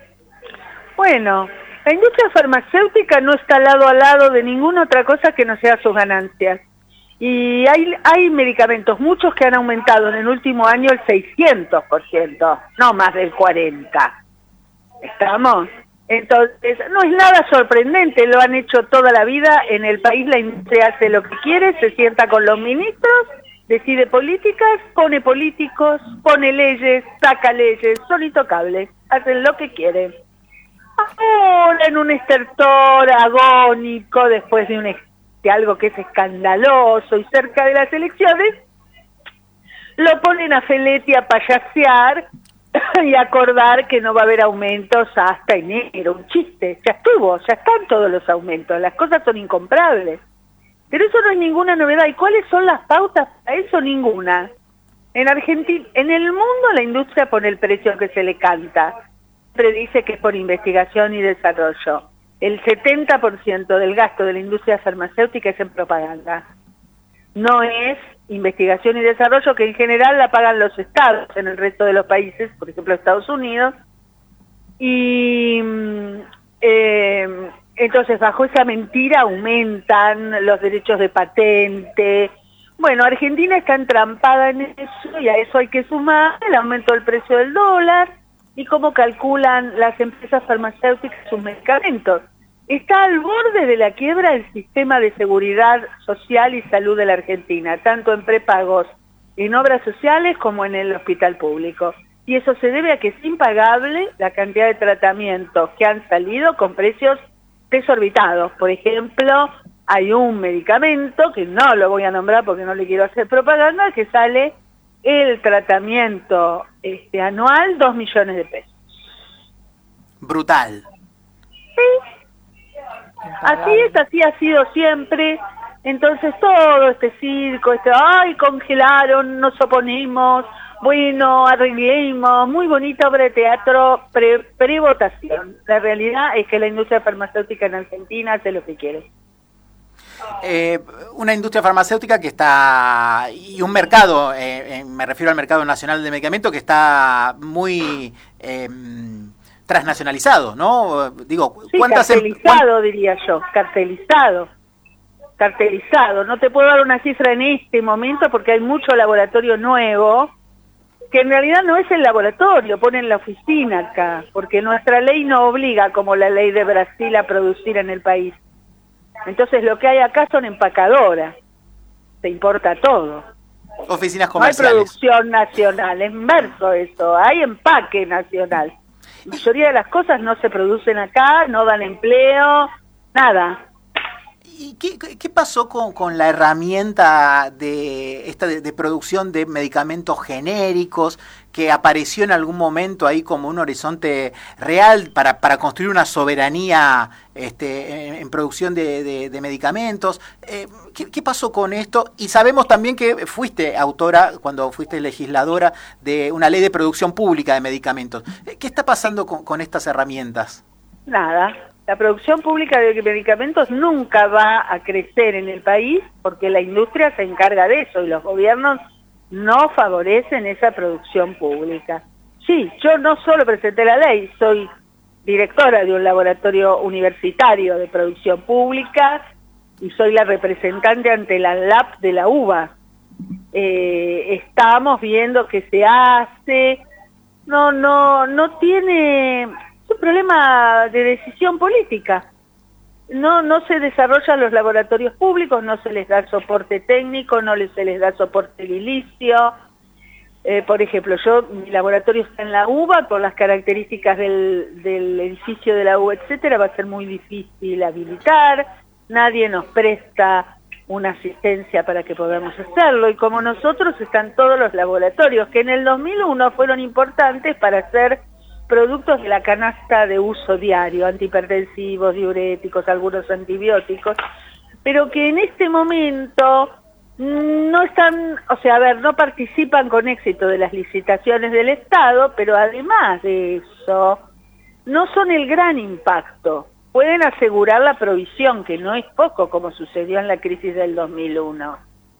Bueno, la industria farmacéutica no está lado a lado de ninguna otra cosa que no sea sus ganancias. Y hay medicamentos, muchos que han aumentado en el último año el 600%, no más del 40%. ¿Estamos? Entonces, no es nada sorprendente, lo han hecho toda la vida. En el país la industria hace lo que quiere, se sienta con los ministros, decide políticas, pone políticos, pone leyes, saca leyes, son intocables, hacen lo que quieren. Ahora en un estertor agónico, después de algo que es escandaloso y cerca de las elecciones, lo ponen a Feletti a payasear y acordar que no va a haber aumentos hasta enero. Un chiste, ya están todos los aumentos, las cosas son incomprables. Pero eso no es ninguna novedad. ¿Y cuáles son las pautas para eso? Ninguna. En Argentina, en el mundo la industria pone el precio que se le canta. Siempre dice que es por investigación y desarrollo. El 70% del gasto de la industria farmacéutica es en propaganda. No es investigación y desarrollo, que en general la pagan los estados en el resto de los países, por ejemplo Estados Unidos. Y entonces bajo esa mentira aumentan los derechos de patente. Bueno, Argentina está entrampada en eso y a eso hay que sumar el aumento del precio del dólar y cómo calculan las empresas farmacéuticas sus medicamentos. Está al borde de la quiebra el sistema de seguridad social y salud de la Argentina, tanto en prepagos en obras sociales como en el hospital público. Y eso se debe a que es impagable la cantidad de tratamientos que han salido con precios desorbitados. Por ejemplo, hay un medicamento, que no lo voy a nombrar porque no le quiero hacer propaganda, que sale el tratamiento anual 2 millones de pesos. Brutal. Sí. Así ha sido siempre. Entonces todo este circo, congelaron, nos oponemos, bueno, arreglemos, muy bonita obra de teatro pre-votación. La realidad es que la industria farmacéutica en Argentina hace lo que quiere. Una industria farmacéutica que está, y un mercado, me refiero al mercado nacional de medicamentos, que está muy transnacionalizado, ¿no? Digo, sí, cartelizado, diría yo, cartelizado. No te puedo dar una cifra en este momento porque hay mucho laboratorio nuevo, que en realidad no es el laboratorio, ponen la oficina acá, porque nuestra ley no obliga, como la ley de Brasil, a producir en el país. Entonces lo que hay acá son empacadoras, se importa todo. Oficinas comerciales. No hay producción nacional, es inverso eso, hay empaque nacional. La mayoría de las cosas no se producen acá, no dan empleo, nada. ¿Y qué pasó con la herramienta de producción de medicamentos genéricos que apareció en algún momento ahí como un horizonte real para construir una soberanía en producción de medicamentos? ¿Qué pasó con esto? Y sabemos también que fuiste autora, cuando fuiste legisladora, de una ley de producción pública de medicamentos. ¿Qué está pasando con estas herramientas? Nada. La producción pública de medicamentos nunca va a crecer en el país porque la industria se encarga de eso y los gobiernos no favorecen esa producción pública. Sí, yo no solo presenté la ley, soy directora de un laboratorio universitario de producción pública y soy la representante ante la ANLAP de la UBA. Estamos viendo qué se hace, no tiene... Es un problema de decisión política. No se desarrollan los laboratorios públicos, no se les da soporte técnico, se les da soporte edilicio. Por ejemplo, mi laboratorio está en la UBA, por las características del edificio de la UBA, etcétera, va a ser muy difícil habilitar, nadie nos presta una asistencia para que podamos hacerlo, y como nosotros están todos los laboratorios, que en el 2001 fueron importantes para hacer productos de la canasta de uso diario, antihipertensivos, diuréticos, algunos antibióticos, pero que en este momento no están, no participan con éxito de las licitaciones del Estado, pero además de eso, no son el gran impacto. Pueden asegurar la provisión, que no es poco, como sucedió en la crisis del 2001.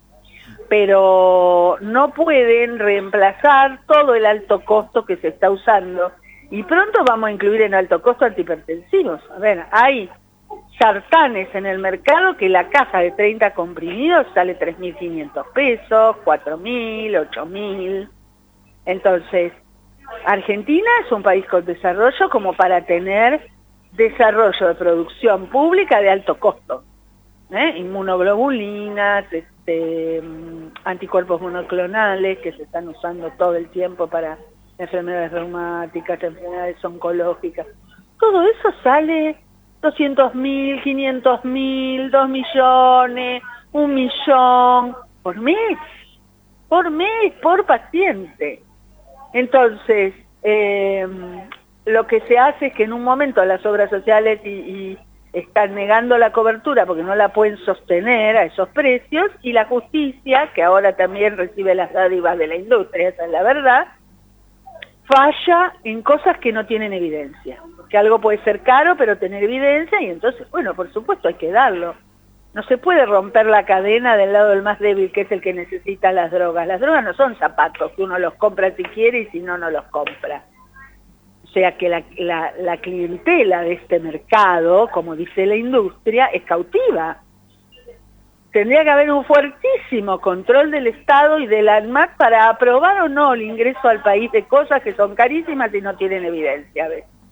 Pero no pueden reemplazar todo el alto costo que se está usando. Y pronto vamos a incluir en alto costo antihipertensivos. A ver, hay sartanes en el mercado que la caja de 30 comprimidos sale 3.500 pesos, 4.000, 8.000. Entonces, Argentina es un país con desarrollo como para tener desarrollo de producción pública de alto costo, inmunoglobulinas, anticuerpos monoclonales que se están usando todo el tiempo para enfermedades reumáticas, enfermedades oncológicas. Todo eso sale 200.000, 500.000, 2 millones, 1 millón por mes, por paciente. Entonces, lo que se hace es que en un momento las obras sociales y están negando la cobertura porque no la pueden sostener a esos precios, y la justicia, que ahora también recibe las dádivas de la industria, esa es la verdad, falla en cosas que no tienen evidencia. Que algo puede ser caro pero tener evidencia, y entonces, bueno, por supuesto hay que darlo. No se puede romper la cadena del lado del más débil, que es el que necesita las drogas. Las drogas no son zapatos que uno los compra si quiere y si no, no los compra. O sea que la clientela de este mercado, como dice la industria, es cautiva. Tendría que haber un fuertísimo control del Estado y de la ANMAT para aprobar o no el ingreso al país de cosas que son carísimas y no tienen evidencia.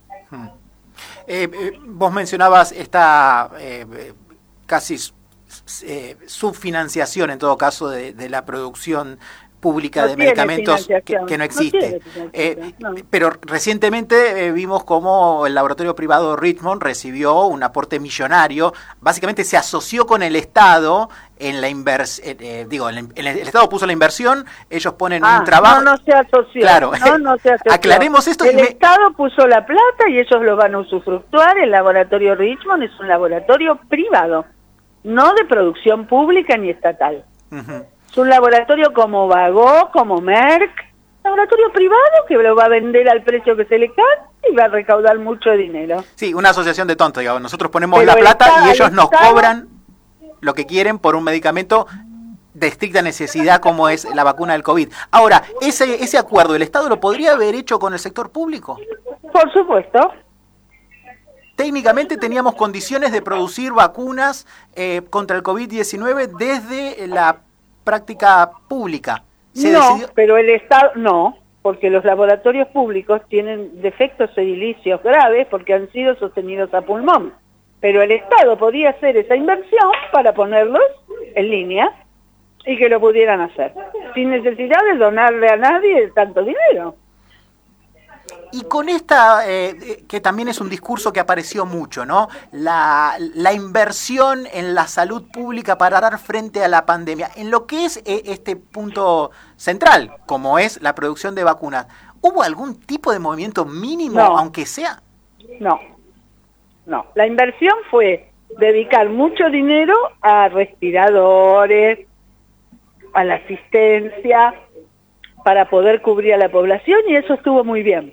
Vos mencionabas esta casi subfinanciación, en todo caso, de la producción pública de medicamentos que no existe. Pero recientemente vimos cómo el laboratorio privado Richmond recibió un aporte millonario. Básicamente se asoció con el Estado en la inversión. El Estado puso la inversión, ellos ponen un trabajo. No se asoció. Claro. No se asoció. Aclaremos esto. El Estado puso la plata y ellos lo van a usufructuar. El laboratorio Richmond es un laboratorio privado, no de producción pública ni estatal. Es un laboratorio como Bagó, como Merck, laboratorio privado que lo va a vender al precio que se le cante y va a recaudar mucho dinero. Sí, una asociación de tontos, digamos. Nosotros ponemos la plata y ellos nos cobran lo que quieren por un medicamento de estricta necesidad como es la vacuna del COVID. Ahora, ese acuerdo, ¿el Estado lo podría haber hecho con el sector público? Por supuesto. Técnicamente teníamos condiciones de producir vacunas contra el COVID-19 desde la práctica pública. Pero el Estado no, porque los laboratorios públicos tienen defectos edilicios graves porque han sido sostenidos a pulmón. Pero el Estado podía hacer esa inversión para ponerlos en línea y que lo pudieran hacer, sin necesidad de donarle a nadie tanto dinero. Y con esta, que también es un discurso que apareció mucho, ¿no? La inversión en la salud pública para dar frente a la pandemia, en lo que es este punto central, como es la producción de vacunas, ¿hubo algún tipo de movimiento mínimo, aunque sea? No. La inversión fue dedicar mucho dinero a respiradores, a la asistencia, para poder cubrir a la población, y eso estuvo muy bien.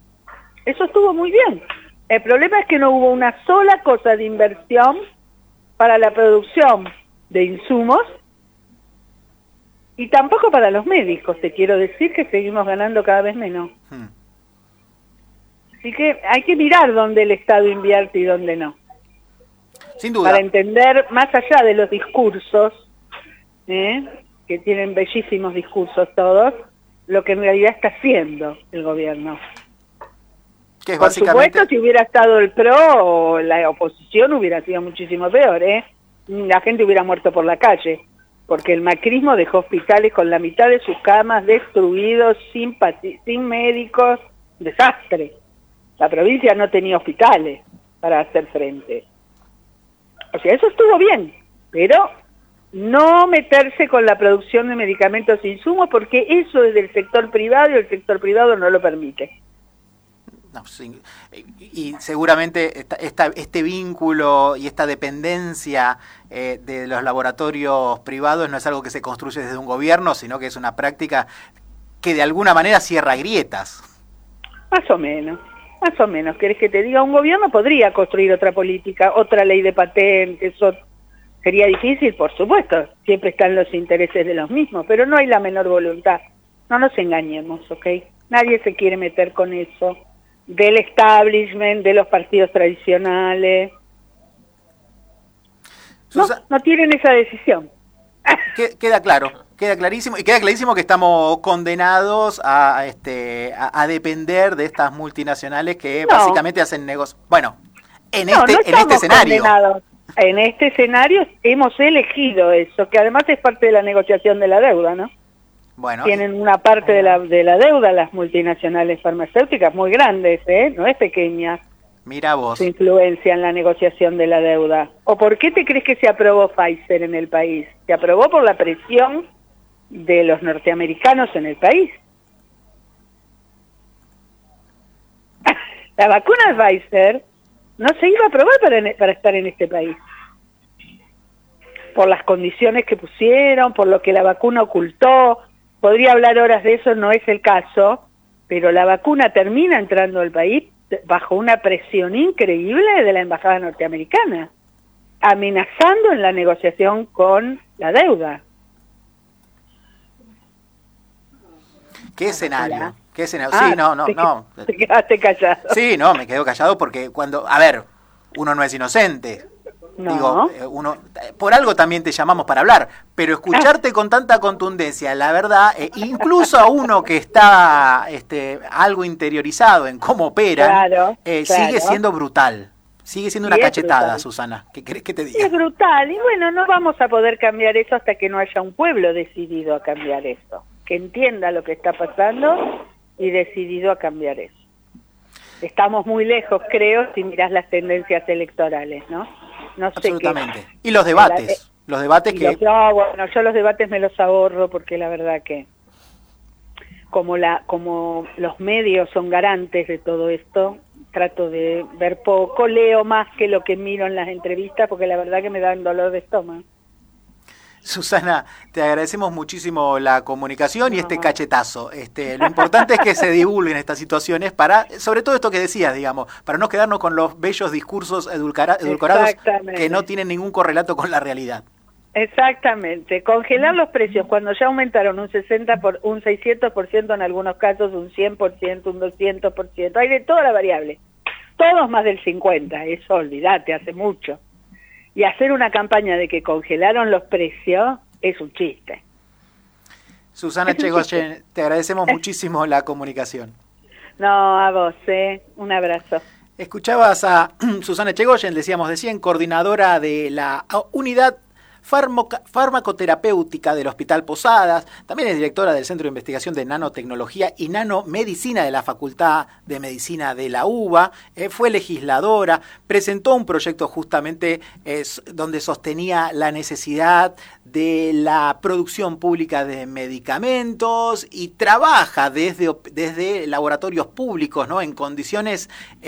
El problema es que no hubo una sola cosa de inversión para la producción de insumos y tampoco para los médicos. Te quiero decir que seguimos ganando cada vez menos. Así que hay que mirar dónde el Estado invierte y dónde no. Sin duda. Para entender, más allá de los discursos, que tienen bellísimos discursos todos, lo que en realidad está haciendo el gobierno. Que es Por básicamente... supuesto, si hubiera estado el PRO o la oposición hubiera sido muchísimo peor, La gente hubiera muerto por la calle, porque el macrismo dejó hospitales con la mitad de sus camas destruidos, sin médicos, desastre. La provincia no tenía hospitales para hacer frente. O sea, eso estuvo bien, pero no meterse con la producción de medicamentos e insumos, porque eso es del sector privado y el sector privado no lo permite. No, sí. Y seguramente este vínculo y esta dependencia de los laboratorios privados no es algo que se construye desde un gobierno, sino que es una práctica que de alguna manera cierra grietas. Más o menos. ¿Querés que te diga? Un gobierno podría construir otra política, otra ley de patentes, sería difícil, por supuesto, siempre están los intereses de los mismos, pero no hay la menor voluntad. No nos engañemos, ¿ok? Nadie se quiere meter con eso, del establishment, de los partidos tradicionales. No tienen esa decisión. Queda claro, queda clarísimo, y queda clarísimo que estamos condenados a depender de estas multinacionales que básicamente hacen negocios. Bueno, en este escenario. Condenados. En este escenario hemos elegido eso, que además es parte de la negociación de la deuda, ¿no? Bueno, tienen una parte de la deuda las multinacionales farmacéuticas muy grandes, no es pequeña. Mira vos. Su influencia en la negociación de la deuda. ¿O por qué te crees que se aprobó Pfizer en el país? Se aprobó por la presión de los norteamericanos en el país. La vacuna de Pfizer no se iba a aprobar para estar en este país. Por las condiciones que pusieron, por lo que la vacuna ocultó. Podría hablar horas de eso, no es el caso, pero la vacuna termina entrando al país bajo una presión increíble de la embajada norteamericana, amenazando en la negociación con la deuda. ¿Qué escenario? ¿Qué escenario? Sí, no. Te quedaste callado. Sí, no, me quedo callado porque uno no es inocente. No. Digo, uno, por algo también te llamamos para hablar, pero escucharte con tanta contundencia, la verdad, incluso a uno que está algo interiorizado en cómo operan, sigue siendo brutal. Sigue siendo una cachetada, brutal. Susana. ¿Qué querés que te diga? Es brutal, y bueno, no vamos a poder cambiar eso hasta que no haya un pueblo decidido a cambiar eso, que entienda lo que está pasando y decidido a cambiar eso. Estamos muy lejos, creo, si mirás las tendencias electorales, ¿no? No sé. Absolutamente. Y los debates. Los debates que... yo los debates me los ahorro porque la verdad que como los medios son garantes de todo esto, trato de ver poco, leo más que lo que miro en las entrevistas porque la verdad que me dan dolor de estómago. Susana, te agradecemos muchísimo la comunicación y este cachetazo. Lo importante es que se divulguen estas situaciones para, sobre todo esto que decías, digamos, para no quedarnos con los bellos discursos edulcorados que no tienen ningún correlato con la realidad. Exactamente. Congelar los precios cuando ya aumentaron un 600% en algunos casos, un 100%, un 200%. Hay de toda la variable. Todos más del 50%. Eso, olvídate, hace mucho. Y hacer una campaña de que congelaron los precios es un chiste. Susana Chegoyen, te agradecemos muchísimo la comunicación. No, a vos, un abrazo. Escuchabas a Susana Chegoyen, decíamos coordinadora de la unidad farmacoterapéutica del Hospital Posadas, también es directora del Centro de Investigación de Nanotecnología y Nanomedicina de la Facultad de Medicina de la UBA, fue legisladora, presentó un proyecto justamente donde sostenía la necesidad de la producción pública de medicamentos y trabaja desde laboratorios públicos, ¿no? En condiciones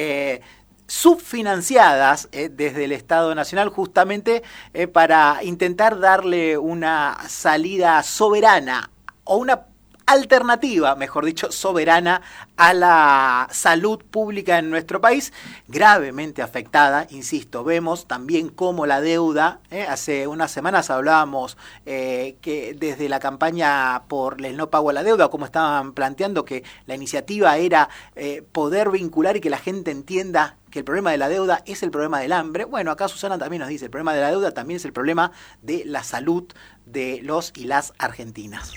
subfinanciadas desde el Estado Nacional justamente para intentar darle una salida soberana o una alternativa, mejor dicho, soberana a la salud pública en nuestro país, gravemente afectada, insisto, vemos también cómo la deuda, hace unas semanas hablábamos que desde la campaña por el no pago a la deuda, como estaban planteando que la iniciativa era poder vincular y que la gente entienda que el problema de la deuda es el problema del hambre. Bueno, acá Susana también nos dice, el problema de la deuda también es el problema de la salud de los y las argentinas.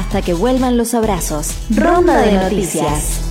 hasta que vuelvan los abrazos. Ronda de noticias.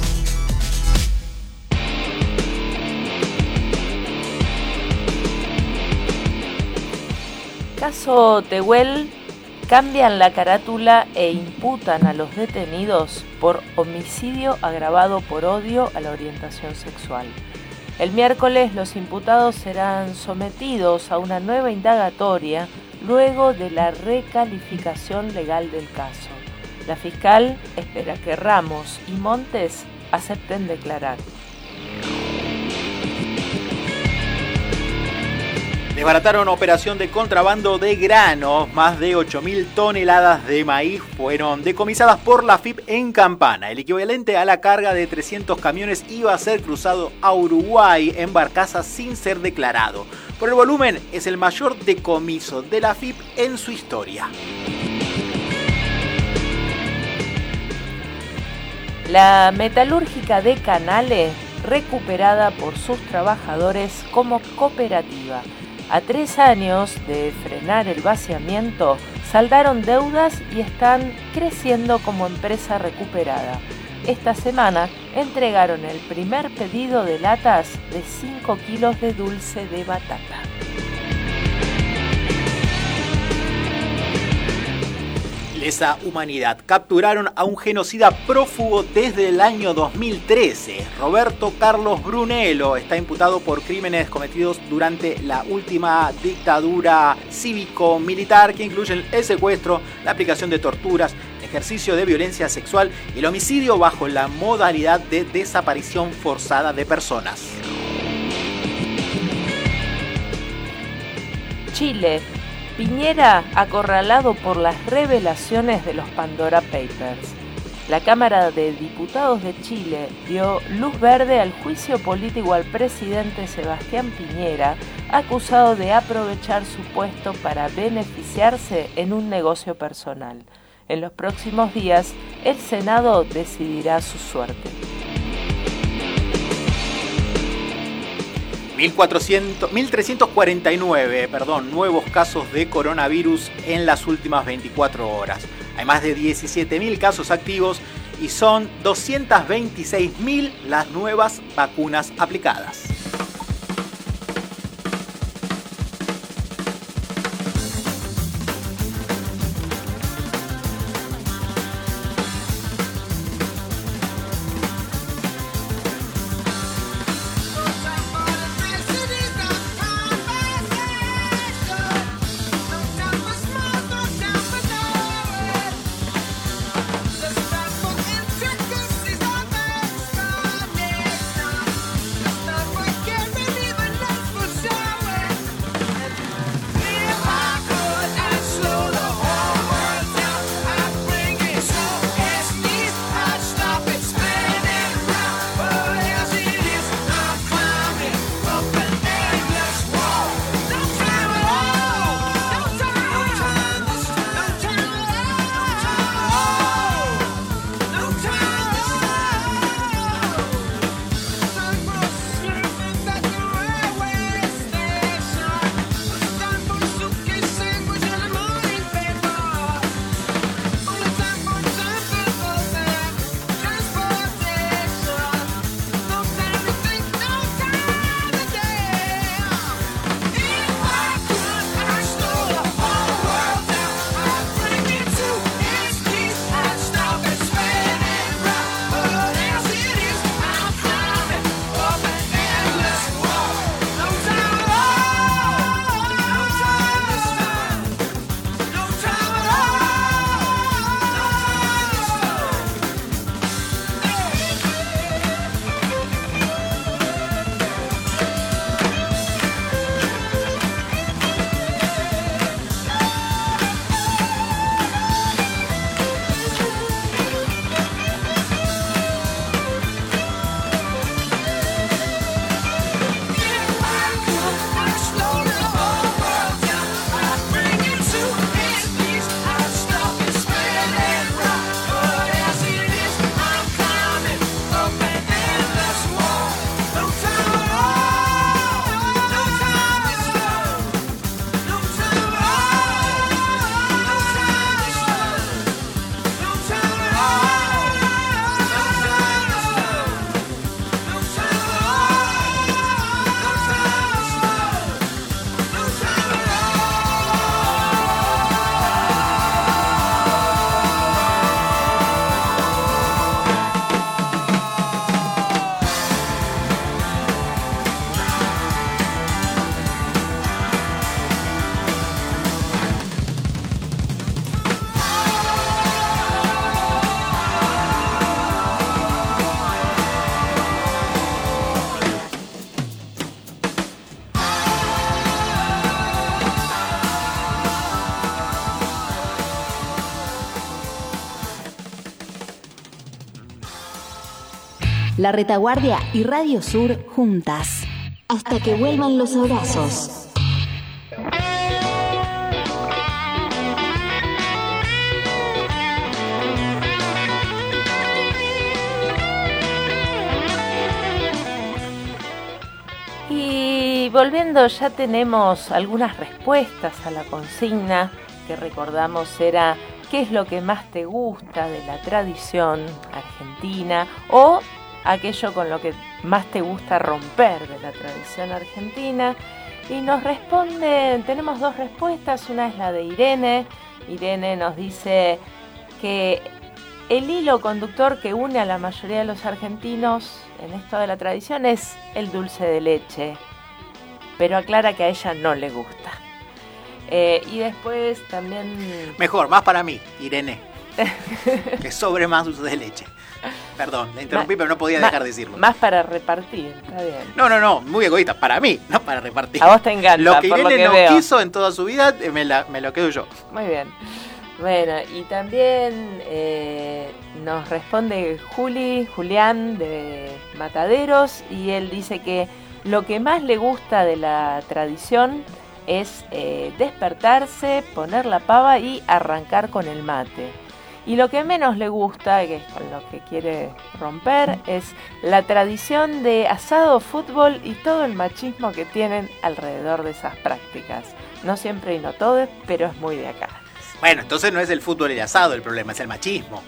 Caso Tehuel, cambian la carátula e imputan a los detenidos por homicidio agravado por odio a la orientación sexual. El miércoles los imputados serán sometidos a una nueva indagatoria luego de la recalificación legal del caso. La fiscal espera que Ramos y Montes acepten declarar. Desbarataron operación de contrabando de granos. Más de 8.000 toneladas de maíz fueron decomisadas por la FIP en Campana. El equivalente a la carga de 300 camiones iba a ser cruzado a Uruguay en barcaza sin ser declarado. Por el volumen, es el mayor decomiso de la FIP en su historia. La metalúrgica de Canales, recuperada por sus trabajadores como cooperativa. A 3 años de frenar el vaciamiento, saldaron deudas y están creciendo como empresa recuperada. Esta semana entregaron el primer pedido de latas de 5 kilos de dulce de batata. Lesa humanidad. Capturaron a un genocida prófugo desde el año 2013. Roberto Carlos Brunello está imputado por crímenes cometidos durante la última dictadura cívico-militar, que incluyen el secuestro, la aplicación de torturas, el ejercicio de violencia sexual y el homicidio bajo la modalidad de desaparición forzada de personas. Chile. Piñera acorralado por las revelaciones de los Pandora Papers. La Cámara de Diputados de Chile dio luz verde al juicio político al presidente Sebastián Piñera, acusado de aprovechar su puesto para beneficiarse en un negocio personal. En los próximos días, el Senado decidirá su suerte. 1.349 nuevos casos de coronavirus en las últimas 24 horas. Hay más de 17.000 casos activos y son 226.000 las nuevas vacunas aplicadas. La Retaguardia y Radio Sur juntas. Hasta que vuelvan los abrazos. Y volviendo, ya tenemos algunas respuestas a la consigna que recordamos era ¿qué es lo que más te gusta de la tradición argentina? O aquello con lo que más te gusta romper de la tradición argentina. Y nos responden, tenemos 2 respuestas, una es la de Irene. Irene nos dice que el hilo conductor que une a la mayoría de los argentinos en esto de la tradición es el dulce de leche, pero aclara que a ella no le gusta. Y después también... Mejor, más para mí, Irene, que sobre más dulce de leche. Perdón, la interrumpí, pero no podía dejar de decirlo. Más para repartir, está bien. No, muy egoísta, para mí, no para repartir. A vos te encanta, lo que por Irene lo que no veo. quiso en toda su vida, me lo quedo yo. Muy bien. Bueno, y también nos responde Julián de Mataderos, y él dice que lo que más le gusta de la tradición es despertarse, poner la pava y arrancar con el mate. Y lo que menos le gusta, que es con lo que quiere romper, es la tradición de asado, fútbol y todo el machismo que tienen alrededor de esas prácticas. No siempre y no todo, pero es muy de acá. Bueno, entonces no es el fútbol y el asado el problema, es el machismo.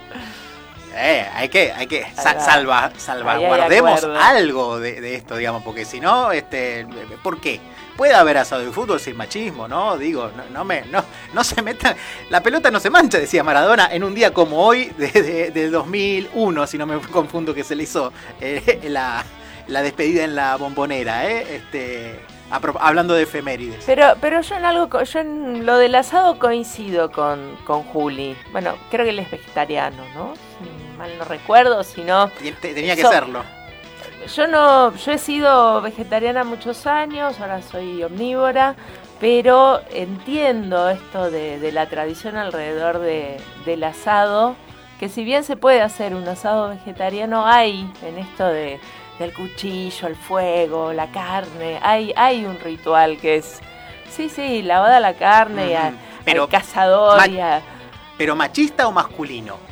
Hay que salvaguardemos algo de esto, digamos, porque si no, ¿por qué? Puede haber asado y fútbol sin machismo, ¿no? Digo, no se metan, la pelota no se mancha, decía Maradona, en un día como hoy, de 2001, si no me confundo, que se le hizo la despedida en la Bombonera, hablando de efemérides. Pero yo en lo del asado coincido con Juli. Bueno, creo que él es vegetariano, ¿no? Si mal no recuerdo, si no... Tenía que serlo. Yo he sido vegetariana muchos años, ahora soy omnívora, pero entiendo esto de la tradición alrededor del asado, que si bien se puede hacer un asado vegetariano, hay en esto del cuchillo, el fuego, la carne, hay un ritual que es, sí, lavada la carne, al cazador ¿Pero machista o masculino?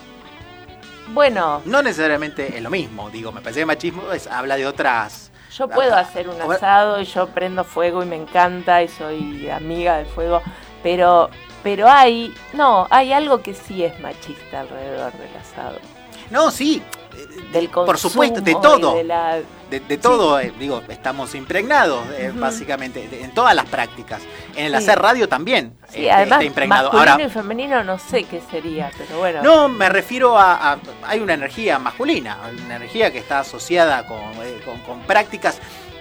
Bueno, no necesariamente es lo mismo, digo, me parece que machismo habla de otras... Yo puedo hacer un asado y yo prendo fuego y me encanta y soy amiga del fuego, pero hay algo que sí es machista alrededor del asado. No, sí, del consumo, por supuesto, de todo. De todo, digo, estamos impregnados, básicamente, en todas las prácticas. En el hacer radio también además, está impregnado. Masculino Ahora, y femenino no sé qué sería, pero bueno. No, me refiero hay una energía masculina, una energía que está asociada con prácticas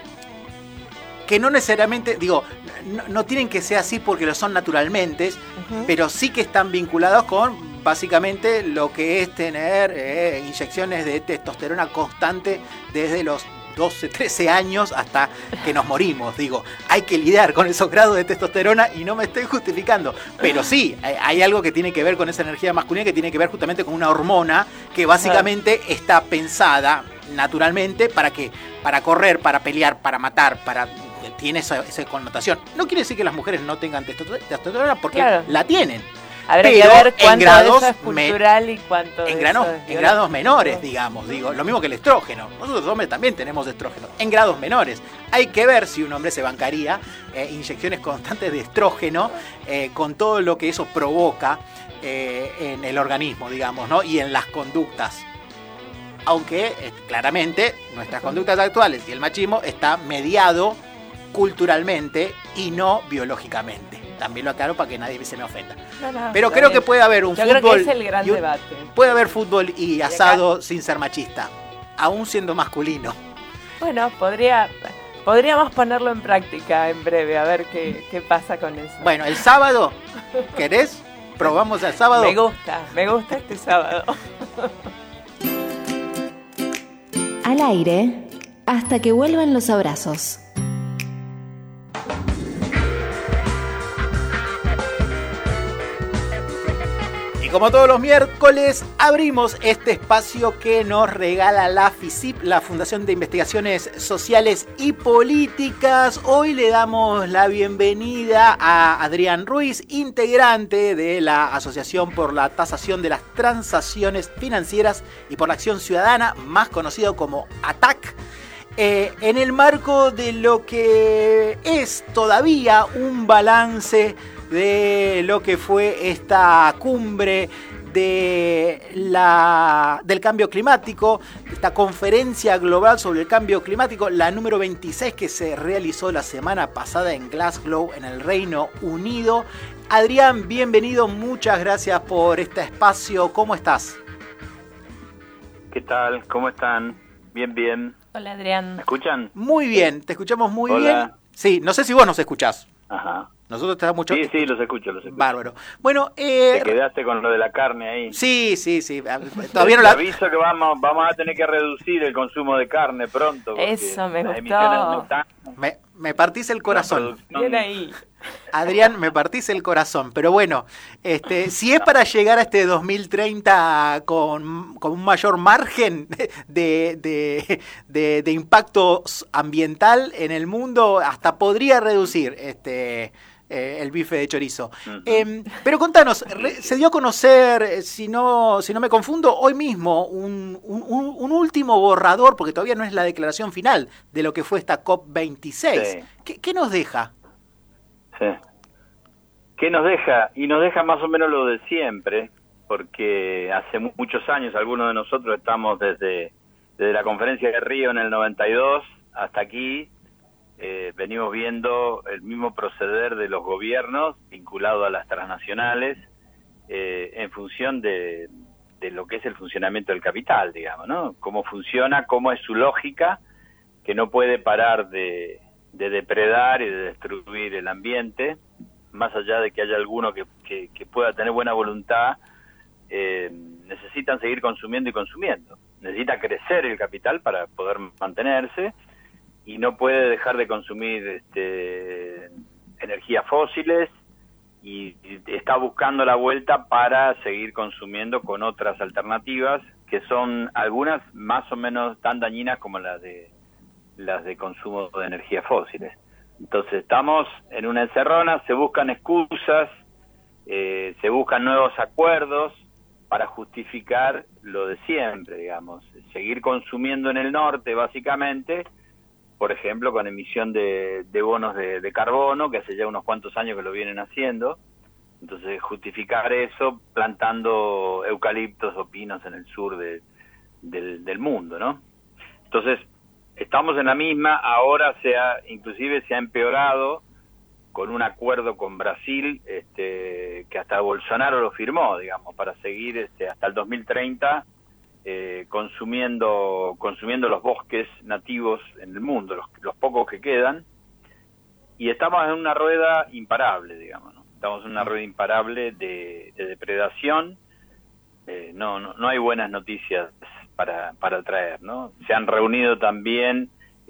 que no necesariamente, digo, no tienen que ser así porque lo son naturalmente, pero sí que están vinculados con básicamente lo que es tener inyecciones de testosterona constante desde los 12, 13 años hasta que nos morimos. Digo, hay que lidiar con esos grados de testosterona y no me estoy justificando, pero sí, hay algo que tiene que ver con esa energía masculina, que tiene que ver justamente con una hormona que básicamente está pensada naturalmente para correr, para pelear, para matar, tiene esa connotación. No quiere decir que las mujeres no tengan testosterona, porque la tienen. Habrá que ver cuánto de eso es cultural y cuánto en grados menores, digamos. Digo, lo mismo que el estrógeno. Nosotros los hombres también tenemos estrógeno, en grados menores. Hay que ver si un hombre se bancaría inyecciones constantes de estrógeno con todo lo que eso provoca en el organismo, digamos, ¿no? Y en las conductas. Aunque claramente nuestras conductas actuales y el machismo está mediado culturalmente y no biológicamente. También lo aclaro para que nadie se me ofenda. Pero creo que puede haber un fútbol. Creo que es el gran debate. Puede haber fútbol y asado sin ser machista, aún siendo masculino. Bueno, podríamos ponerlo en práctica en breve, a ver qué pasa con eso. Bueno, el sábado, ¿querés? ¿Probamos el sábado? Me gusta este sábado. Al aire, hasta que vuelvan los abrazos. como todos los miércoles, abrimos este espacio que nos regala la FICIP, la Fundación de Investigaciones Sociales y Políticas. Hoy le damos la bienvenida a Adrián Ruiz, integrante de la Asociación por la Tasación de las Transacciones Financieras y por la Acción Ciudadana, más conocido como ATAC. En el marco de lo que es todavía un balance de lo que fue esta cumbre del cambio climático, esta conferencia global sobre el cambio climático, la número 26 que se realizó la semana pasada en Glasgow, en el Reino Unido. Adrián, bienvenido, muchas gracias por este espacio. ¿Cómo estás? ¿Qué tal? ¿Cómo están? Bien, bien. Hola, Adrián. ¿Me escuchan? Muy bien, te escuchamos muy Hola. bien. Sí, no sé si vos nos escuchás. Ajá. Nosotros te damos mucho. Sí, los escucho. Bárbaro. Bueno, te quedaste con lo de la carne ahí. Sí. Todavía no Te aviso que vamos a tener que reducir el consumo de carne pronto. Eso me las gustó. emisiones me partís el corazón. Bien ahí. Adrián, me partís el corazón. Pero bueno, si es para llegar a este 2030 con un mayor margen de impacto ambiental en el mundo, hasta podría reducir el bife de chorizo. Pero contanos, se dio a conocer, si no me confundo, hoy mismo un último borrador, porque todavía no es la declaración final de lo que fue esta COP26. Sí. ¿Qué nos deja? Sí. ¿Qué nos deja? Y nos deja más o menos lo de siempre, porque hace muchos años algunos de nosotros estamos desde la conferencia de Río en el 92 hasta aquí. Venimos viendo el mismo proceder de los gobiernos vinculado a las transnacionales en función de lo que es el funcionamiento del capital, digamos, ¿no? Cómo funciona, cómo es su lógica, que no puede parar de depredar y de destruir el ambiente, más allá de que haya alguno que pueda tener buena voluntad. Necesitan seguir consumiendo y consumiendo. Necesita crecer el capital para poder mantenerse, y no puede dejar de consumir energías fósiles, y está buscando la vuelta para seguir consumiendo con otras alternativas, que son algunas más o menos tan dañinas como las de consumo de energías fósiles. Entonces estamos en una encerrona, se buscan excusas, se buscan nuevos acuerdos para justificar lo de siempre, digamos, seguir consumiendo en el norte básicamente, por ejemplo, con emisión de bonos de carbono, que hace ya unos cuantos años que lo vienen haciendo. Entonces, justificar eso plantando eucaliptos o pinos en el sur del mundo, ¿no? Entonces, estamos en la misma. Ahora inclusive se ha empeorado con un acuerdo con Brasil, que hasta Bolsonaro lo firmó, digamos, para seguir hasta el 2030 consumiendo los bosques nativos en el mundo, los pocos que quedan, y estamos en una rueda imparable, digamos, ¿no? Estamos en una rueda imparable de depredación. No hay buenas noticias para traer, ¿no? Se han reunido también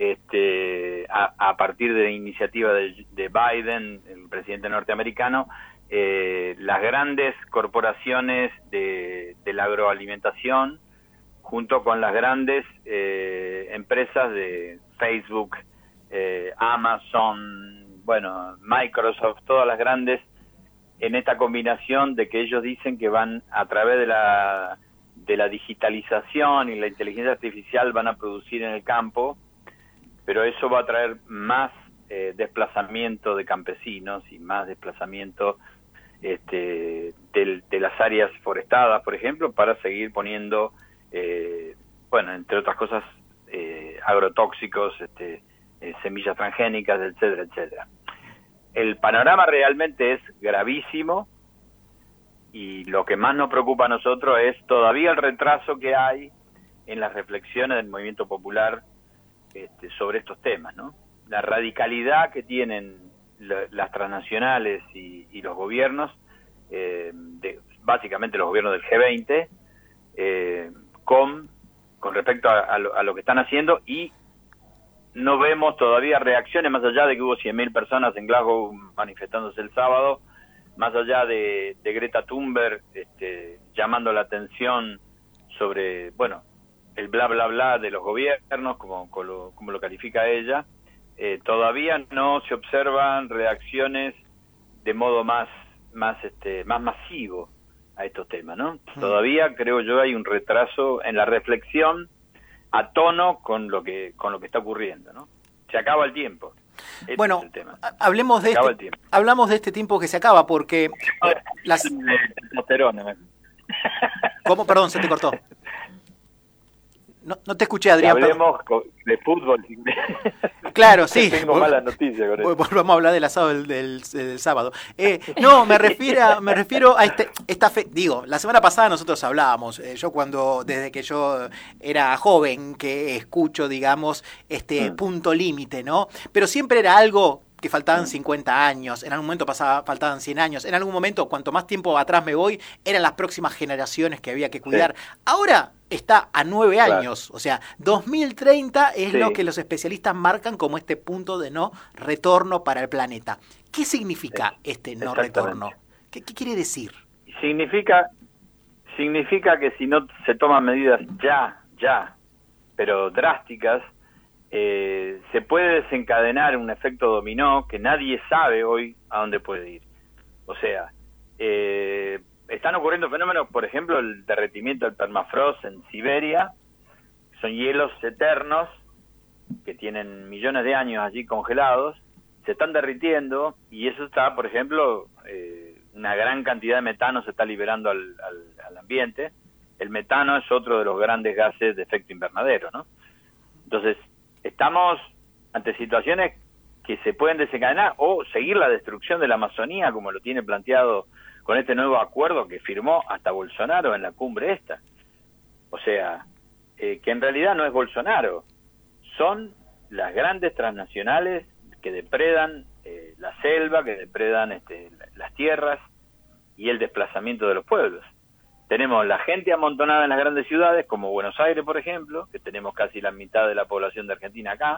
a partir de la iniciativa de Biden, el presidente norteamericano, las grandes corporaciones de la agroalimentación, junto con las grandes empresas de Facebook, Amazon, Microsoft, todas las grandes, en esta combinación de que ellos dicen que van a través de la digitalización y la inteligencia artificial van a producir en el campo, pero eso va a traer más desplazamiento de campesinos y más desplazamiento de las áreas forestadas, por ejemplo, para seguir poniendo entre otras cosas, agrotóxicos, semillas transgénicas, etcétera, etcétera. El panorama realmente es gravísimo, y lo que más nos preocupa a nosotros es todavía el retraso que hay en las reflexiones del movimiento popular sobre estos temas, ¿no? La radicalidad que tienen las transnacionales y los gobiernos, básicamente los gobiernos del G20, con respecto a lo que están haciendo, y no vemos todavía reacciones, más allá de que hubo 100.000 personas en Glasgow manifestándose el sábado. más allá de Greta Thunberg llamando la atención sobre, bueno, el bla bla bla de los gobiernos, como lo califica ella, todavía no se observan reacciones de modo más masivo a estos temas, ¿no? Todavía, creo yo, hay un retraso en la reflexión a tono con lo que está ocurriendo, ¿no? Se acaba el tiempo. Bueno, es el tema. hablamos de este tiempo que se acaba, porque ¿Cómo? Perdón, se te cortó. No te escuché, Adrián. Hablemos de fútbol. Claro, sí. Tengo malas noticias con eso. Volvamos a hablar del asado del sábado. No, me refiero a esta fe. Digo, la semana pasada nosotros hablábamos. Desde que yo era joven, que escucho, digamos, punto límite, ¿no? Pero siempre era algo que faltaban 50 años, en algún momento faltaban 100 años, en algún momento, cuanto más tiempo atrás me voy, eran las próximas generaciones que había que cuidar. Sí. Ahora está a 9 años, o sea, 2030 es lo que los especialistas marcan como este punto de no retorno para el planeta. ¿Qué significa este no retorno? ¿Qué quiere decir? Significa que si no se toman medidas ya, pero drásticas, se puede desencadenar un efecto dominó que nadie sabe hoy a dónde puede ir. O sea, están ocurriendo fenómenos, por ejemplo, el derretimiento del permafrost en Siberia, que son hielos eternos que tienen millones de años allí congelados, se están derritiendo y eso está, por ejemplo, una gran cantidad de metano se está liberando al ambiente. El metano es otro de los grandes gases de efecto invernadero, ¿no? Entonces, estamos ante situaciones que se pueden desencadenar o seguir la destrucción de la Amazonía, como lo tiene planteado con este nuevo acuerdo que firmó hasta Bolsonaro en la cumbre esta. O sea, que en realidad no es Bolsonaro, son las grandes transnacionales que depredan la selva, que depredan las tierras y el desplazamiento de los pueblos. Tenemos la gente amontonada en las grandes ciudades, como Buenos Aires, por ejemplo, que tenemos casi la mitad de la población de Argentina acá,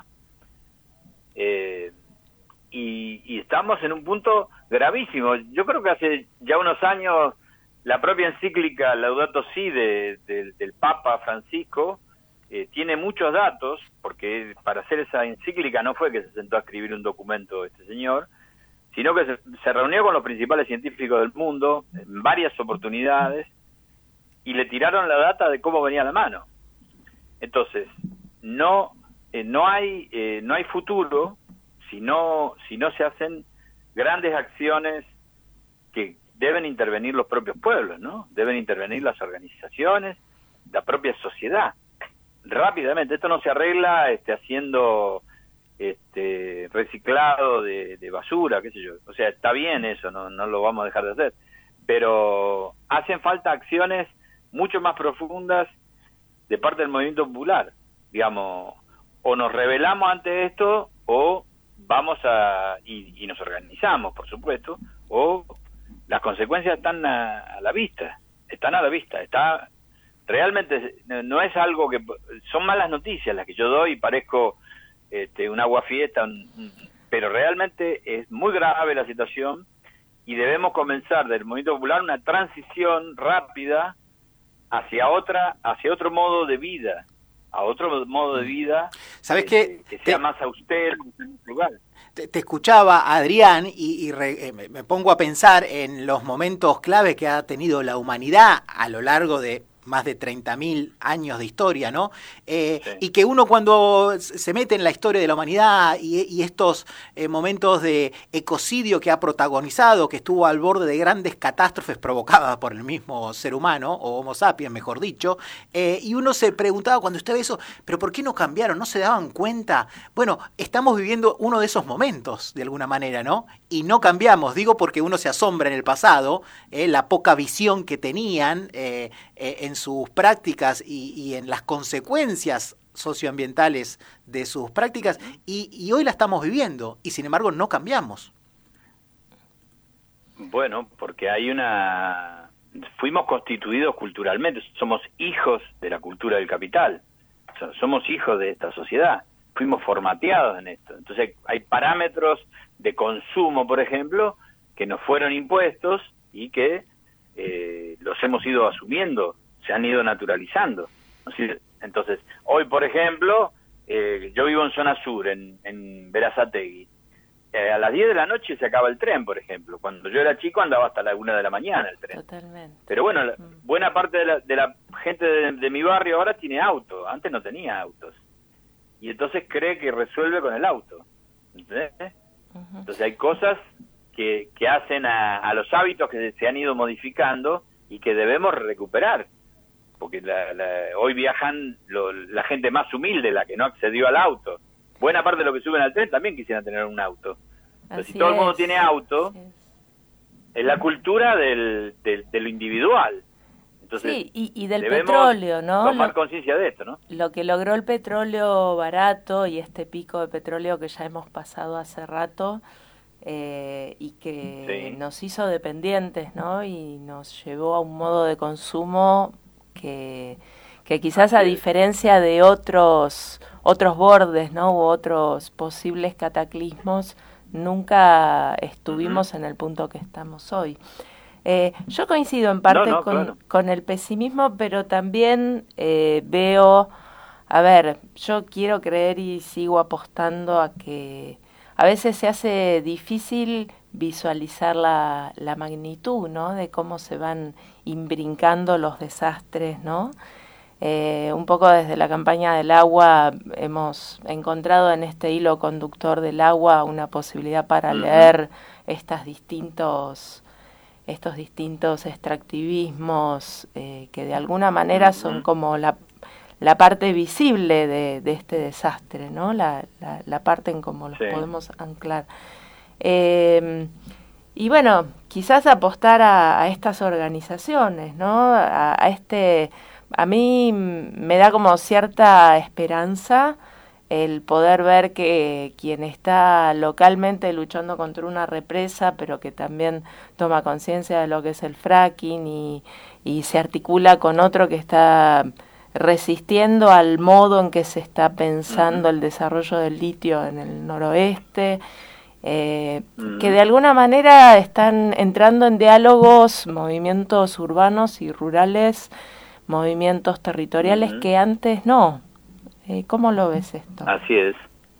y estamos en un punto gravísimo. Yo creo que hace ya unos años la propia encíclica Laudato Si del Papa Francisco tiene muchos datos, porque para hacer esa encíclica no fue que se sentó a escribir un documento este señor, sino que se reunió con los principales científicos del mundo en varias oportunidades, y le tiraron la data de cómo venía la mano. Entonces, no hay futuro si no se hacen grandes acciones que deben intervenir los propios pueblos, ¿no? Deben intervenir las organizaciones, la propia sociedad. Rápidamente, esto no se arregla haciendo reciclado de basura, qué sé yo. O sea, está bien eso, no lo vamos a dejar de hacer, pero hacen falta acciones mucho más profundas de parte del movimiento popular. Digamos, o nos rebelamos ante esto, o vamos y nos organizamos, por supuesto, o las consecuencias están a la vista, realmente no es algo que, son malas noticias las que yo doy, parezco un aguafiesta, pero realmente es muy grave la situación y debemos comenzar del movimiento popular una transición rápida hacia otro modo de vida, ¿sabes qué? Que sea más austero, lugar. Te escuchaba, Adrián, y me pongo a pensar en los momentos clave que ha tenido la humanidad a lo largo de más de 30.000 años de historia, ¿no? Sí. Y que uno cuando se mete en la historia de la humanidad y estos momentos de ecocidio que ha protagonizado, que estuvo al borde de grandes catástrofes provocadas por el mismo ser humano, o Homo sapiens, mejor dicho, y uno se preguntaba cuando usted ve eso, ¿pero por qué no cambiaron? ¿No se daban cuenta? Bueno, estamos viviendo uno de esos momentos, de alguna manera, ¿no? Y no cambiamos, digo porque uno se asombra en el pasado, la poca visión que tenían en sus prácticas y en las consecuencias socioambientales de sus prácticas, y hoy la estamos viviendo, y sin embargo no cambiamos. Bueno, porque fuimos constituidos culturalmente, somos hijos de la cultura del capital, somos hijos de esta sociedad, fuimos formateados en esto. Entonces hay parámetros de consumo, por ejemplo, que nos fueron impuestos y que los hemos ido asumiendo, se han ido naturalizando. Entonces, hoy, por ejemplo, yo vivo en zona sur, en Berazategui. A las 10 de la noche se acaba el tren, por ejemplo. Cuando yo era chico andaba hasta la 1 de la mañana el tren. Totalmente. Pero bueno, buena parte de la gente de mi barrio ahora tiene auto. Antes no tenía autos. Y entonces cree que resuelve con el auto. ¿Entendés? Entonces hay cosas que hacen a los hábitos que se han ido modificando y que debemos recuperar. Porque hoy viajan la gente más humilde, la que no accedió al auto. Buena parte de los que suben al tren también quisieran tener un auto. Entonces, si todo el mundo tiene auto, es la cultura de lo individual. Entonces, sí, y del petróleo, ¿no? Tomar conciencia de esto, ¿no? Lo que logró el petróleo barato y este pico de petróleo que ya hemos pasado hace rato y que nos hizo dependientes, ¿no? Y nos llevó a un modo de consumo que quizás a diferencia de otros bordes, ¿no? U otros posibles cataclismos, nunca estuvimos en el punto que estamos hoy. Yo coincido en parte con el pesimismo, pero también veo, yo quiero creer y sigo apostando a que a veces se hace difícil visualizar la magnitud, ¿no? De cómo se van imbrincando los desastres, ¿no? Un poco desde la campaña del agua hemos encontrado en este hilo conductor del agua una posibilidad para leer estos distintos extractivismos que de alguna manera son como la parte visible de este desastre, ¿no? La parte en cómo los podemos anclar. Y bueno, quizás apostar a estas organizaciones, ¿no? A mí me da como cierta esperanza el poder ver que quien está localmente luchando contra una represa, pero que también toma conciencia de lo que es el fracking y se articula con otro que está resistiendo al modo en que se está pensando el desarrollo del litio en el noroeste, que de alguna manera están entrando en diálogos movimientos urbanos y rurales, movimientos territoriales que antes no. ¿Cómo lo ves esto? Así es.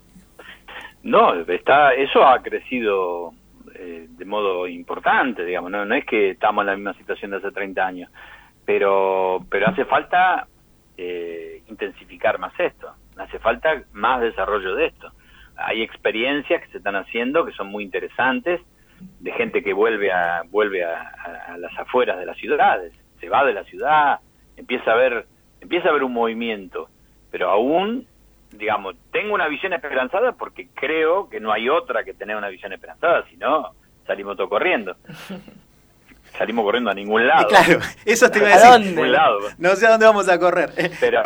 No, eso ha crecido de modo importante, digamos, no es que estamos en la misma situación de hace 30 años, pero hace falta intensificar más esto, hace falta más desarrollo de esto. Hay experiencias que se están haciendo que son muy interesantes, de gente que vuelve a las afueras de las ciudades, se va de la ciudad, empieza a haber un movimiento, pero aún, digamos, tengo una visión esperanzada porque creo que no hay otra que tener una visión esperanzada, si no, salimos todos corriendo. Salimos corriendo a ningún lado. Claro, eso te iba a decir. ¿A ningún lado? No sé a dónde vamos a correr. Pero,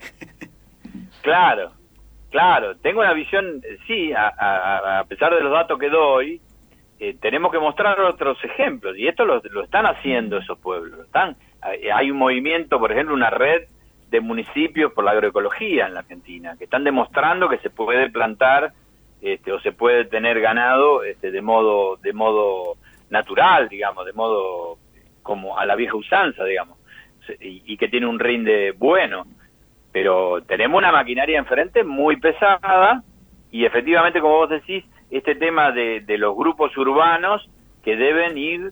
claro, tengo una visión, sí, a pesar de los datos que doy, tenemos que mostrar otros ejemplos, y esto lo están haciendo esos pueblos. Hay un movimiento, por ejemplo, una red de municipios por la agroecología en la Argentina, que están demostrando que se puede plantar o se puede tener ganado de modo natural, digamos, de modo como a la vieja usanza, digamos, y que tiene un rinde bueno. Pero tenemos una maquinaria enfrente muy pesada y efectivamente, como vos decís, este tema de los grupos urbanos que deben ir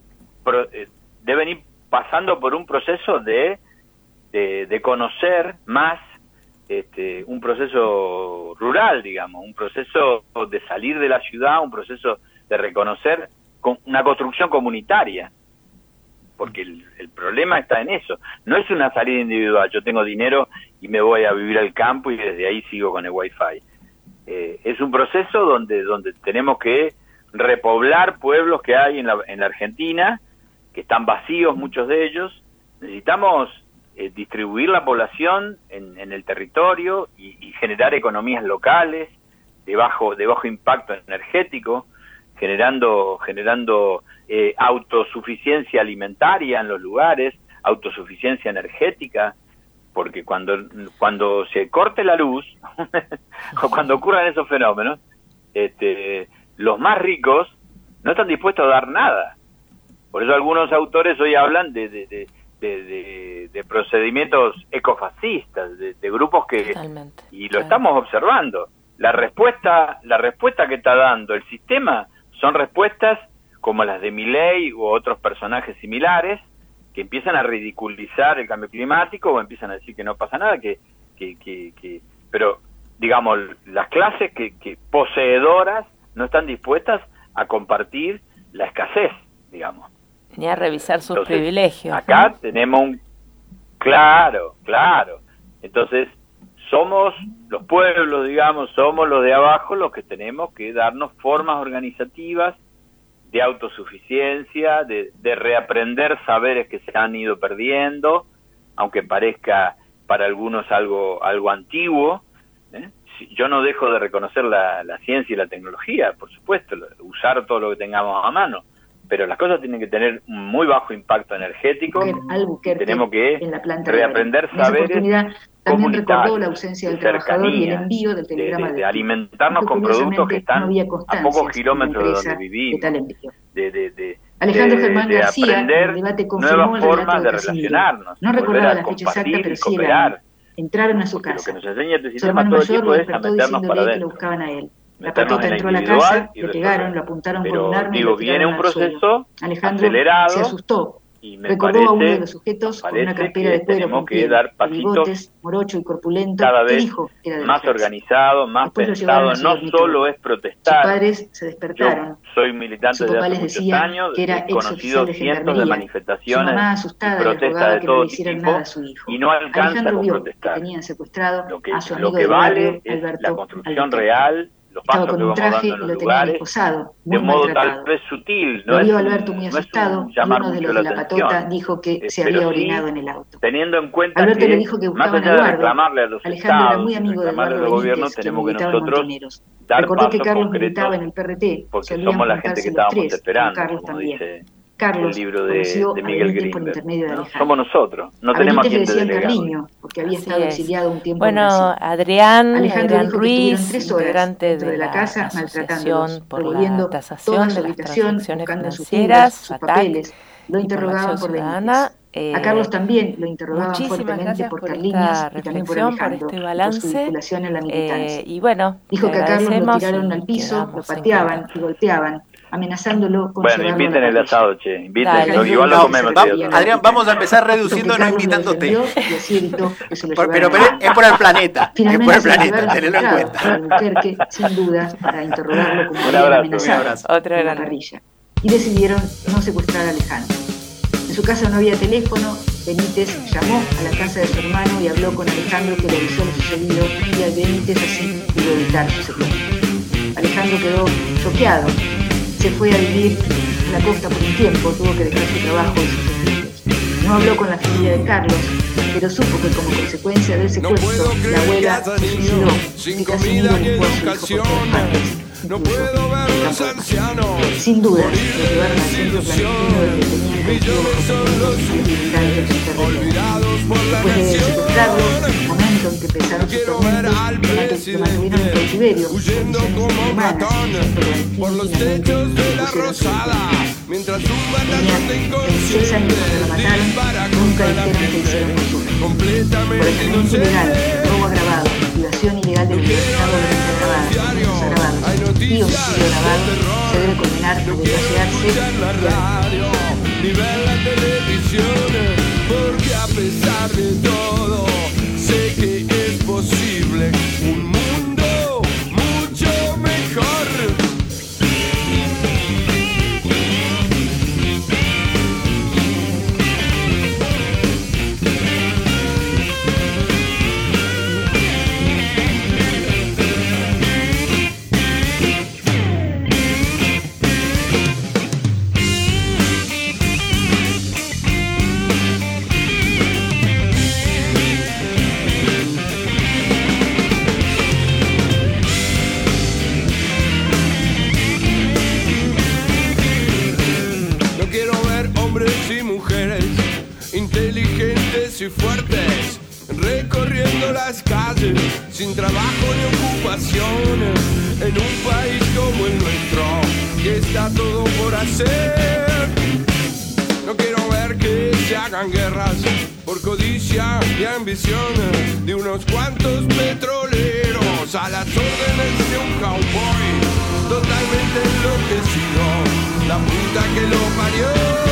pasando por un proceso de conocer más un proceso rural, digamos, un proceso de salir de la ciudad, un proceso de reconocer una construcción comunitaria, porque el problema está en eso. No es una salida individual, yo tengo dinero y me voy a vivir al campo y desde ahí sigo con el wifi. Es un proceso donde tenemos que repoblar pueblos que hay en la Argentina, que están vacíos muchos de ellos. Necesitamos distribuir la población en el territorio y generar economías locales de bajo impacto energético, generando autosuficiencia alimentaria en los lugares, autosuficiencia energética, porque cuando se corte la luz o cuando ocurran esos fenómenos, los más ricos no están dispuestos a dar nada. Por eso algunos autores hoy hablan de procedimientos ecofascistas, de grupos que... Totalmente, y lo estamos observando. La respuesta que está dando el sistema son respuestas como las de Milei u otros personajes similares, que empiezan a ridiculizar el cambio climático o empiezan a decir que no pasa nada, pero digamos, las clases que poseedoras no están dispuestas a compartir la escasez, digamos. Ni a revisar sus privilegios. Acá tenemos un... Claro. Entonces, somos los pueblos, digamos, somos los de abajo los que tenemos que darnos formas organizativas de autosuficiencia, de reaprender saberes que se han ido perdiendo, aunque parezca para algunos algo antiguo. Yo no dejo de reconocer la ciencia y la tecnología, por supuesto, usar todo lo que tengamos a mano, pero las cosas tienen que tener un muy bajo impacto energético. Tenemos que reaprender saberes también recordó la ausencia del trabajador y el envío del telegrama de alimentarnos con productos que están a pocos kilómetros de donde vivimos, Alejandro Germán García, aprender en el debate confirmó nuevas formas de relacionarnos, no recordaba la fecha exacta, pero sí el año. Entraron a su casa. Lo que nos enseña este Su sistema hermano todo el mayor tiempo lo es a despertó meternos para diciéndole que lo adentro. buscaban a él. La Meternos patota en la entró a la individual casa, y le resolver. pegaron, lo apuntaron con Pero, un arma y digo, lo viene tiraron un al suelo. proceso Alejandro acelerado, se asustó. y me Recordó a uno de parece, los sujetos con parece una cartera que de cuero tenemos con que piel, dar de pasitos bigotes, morocho y corpulento, cada que vez dijo que era de la más fuerza. organizado, más Después lo llevaron pensado. a su No dormitorio. solo es Sus protestar. padres se despertaron. Yo soy militante Su desde papá hace les muchos decía años, que era he ex conocido oficial de cientos de gendarmería. Su manifestaciones mamá y asustada le protestas rogaba de que no todo le hicieran tipo, nada a su hijo. y no alcanza Alejandro con vio que protestar. tenían secuestrado a su Lo amigo que del vale barrio, es Alberto la construcción Albuquerque. real, los Estaba pasos con que un vamos traje dando y en los lo tenían lugares, esposado, de muy modo maltratado. tal vez sutil, Lo no es vio un- Alberto muy no es asustado un y llamar uno de mucho los de la la patota atención. dijo que se Pero había sí, orinado en el auto. teniendo en cuenta Alberto que, le dijo que más buscaban allá al de guardia. reclamarle a los Alejandro era estados, muy amigo del reclamarle a guardia los gobiernos, Benítez, quien tenemos que militaba en nosotros Montoneros. dar Recordó que pasos Carlos concretos, militaba en el PRT, porque solían somos la gente juntarse que los estábamos tres, esperando, Carlos como también. dice Carlos el libro conoció de a Miguel Benítez por Grinberg. intermedio de ¿no? Alejandro. Somos nosotros, no A tenemos a Benítez le quién decían delegarle. Carliño, porque había Así estado es. exiliado un tiempo Bueno, en Brasil. Adrián Alejandro dijo que Ruiz, estuvieron 3 horas integrante dentro de de la la casa maltratándolos, Asociación por revolviendo la toda Tasación su de las habitación, Transacciones buscando sus Financieras, libros, sus FATAC, papeles. Lo y por la interrogaban Acción por Ciudadana. Benítez. A Carlos también lo interrogaban Muchísimas fuertemente gracias por por Carliños esta y también por reflexión, por Alejandro, este y por su balance. vinculación en la militancia. Y bueno, Dijo te que a Carlos lo agradecemos tiraron y al piso, lo quedamos en pateaban contacto. y golpeaban, amenazándolo con Bueno, llevarlo a inviten la el parrilla. asado, che, inviten, Dale. igual lo comemos. Adrián, vamos a empezar reduciendo, no Carlos lo invitándote. defendió y así evitó que se lo Pero llevaran. es por el planeta, es por Finalmente el se lo planeta, llevaron tenedlo en secuestrado cuenta. a Albuquerque, sin duda, para interrogarlo como Un habían abrazo, amenazado un abrazo. Otra en la gran- parrilla. Y decidieron no secuestrar a Alejandro. En su casa no había teléfono, Benítez llamó a la casa de su hermano y habló con Alejandro, que le avisó lo sucedido, y a Benítez así pudo evitar su secuestro. Alejandro quedó choqueado, se fue a vivir a la costa por un tiempo, tuvo que dejar su trabajo y sus estudios. No habló con la familia de Carlos, pero supo que como consecuencia del secuestro, la abuela se suicidó y Casimiro buscó a su hijo por todas partes. No puedo ver a los ancianos. Sin duda, lo llevaron al centro clandestino donde tenían cautivos y militares de su territorio. Después de secuestrarlo, el momento en que empezaron sus tormentos, lo mantuvieron en cautiverio, Huyendo como un ratón por los techos de la Rosada, mientras un batallón de 26 años cuando lo mataron, nunca dijeron que hicieron por su por ejecutivo ilegal, robo agravado, privación ilegal de libertad obviamente agravada, delitos agravados y homicidio agravado, se debe condenar a desgraciarse ni ver la televisión, porque a pesar de todo, sé que es posible un mundo mucho mejor. No quiero ver hombres y mujeres inteligentes y fuertes, recorriendo las calles, sin trabajo ni ocupación, en un país como el nuestro, que está todo por hacer. No quiero ver que se hagan guerras por codicia y ambición de unos cuantos petroleros a las órdenes de un cowboy totalmente enloquecido, la puta que lo parió.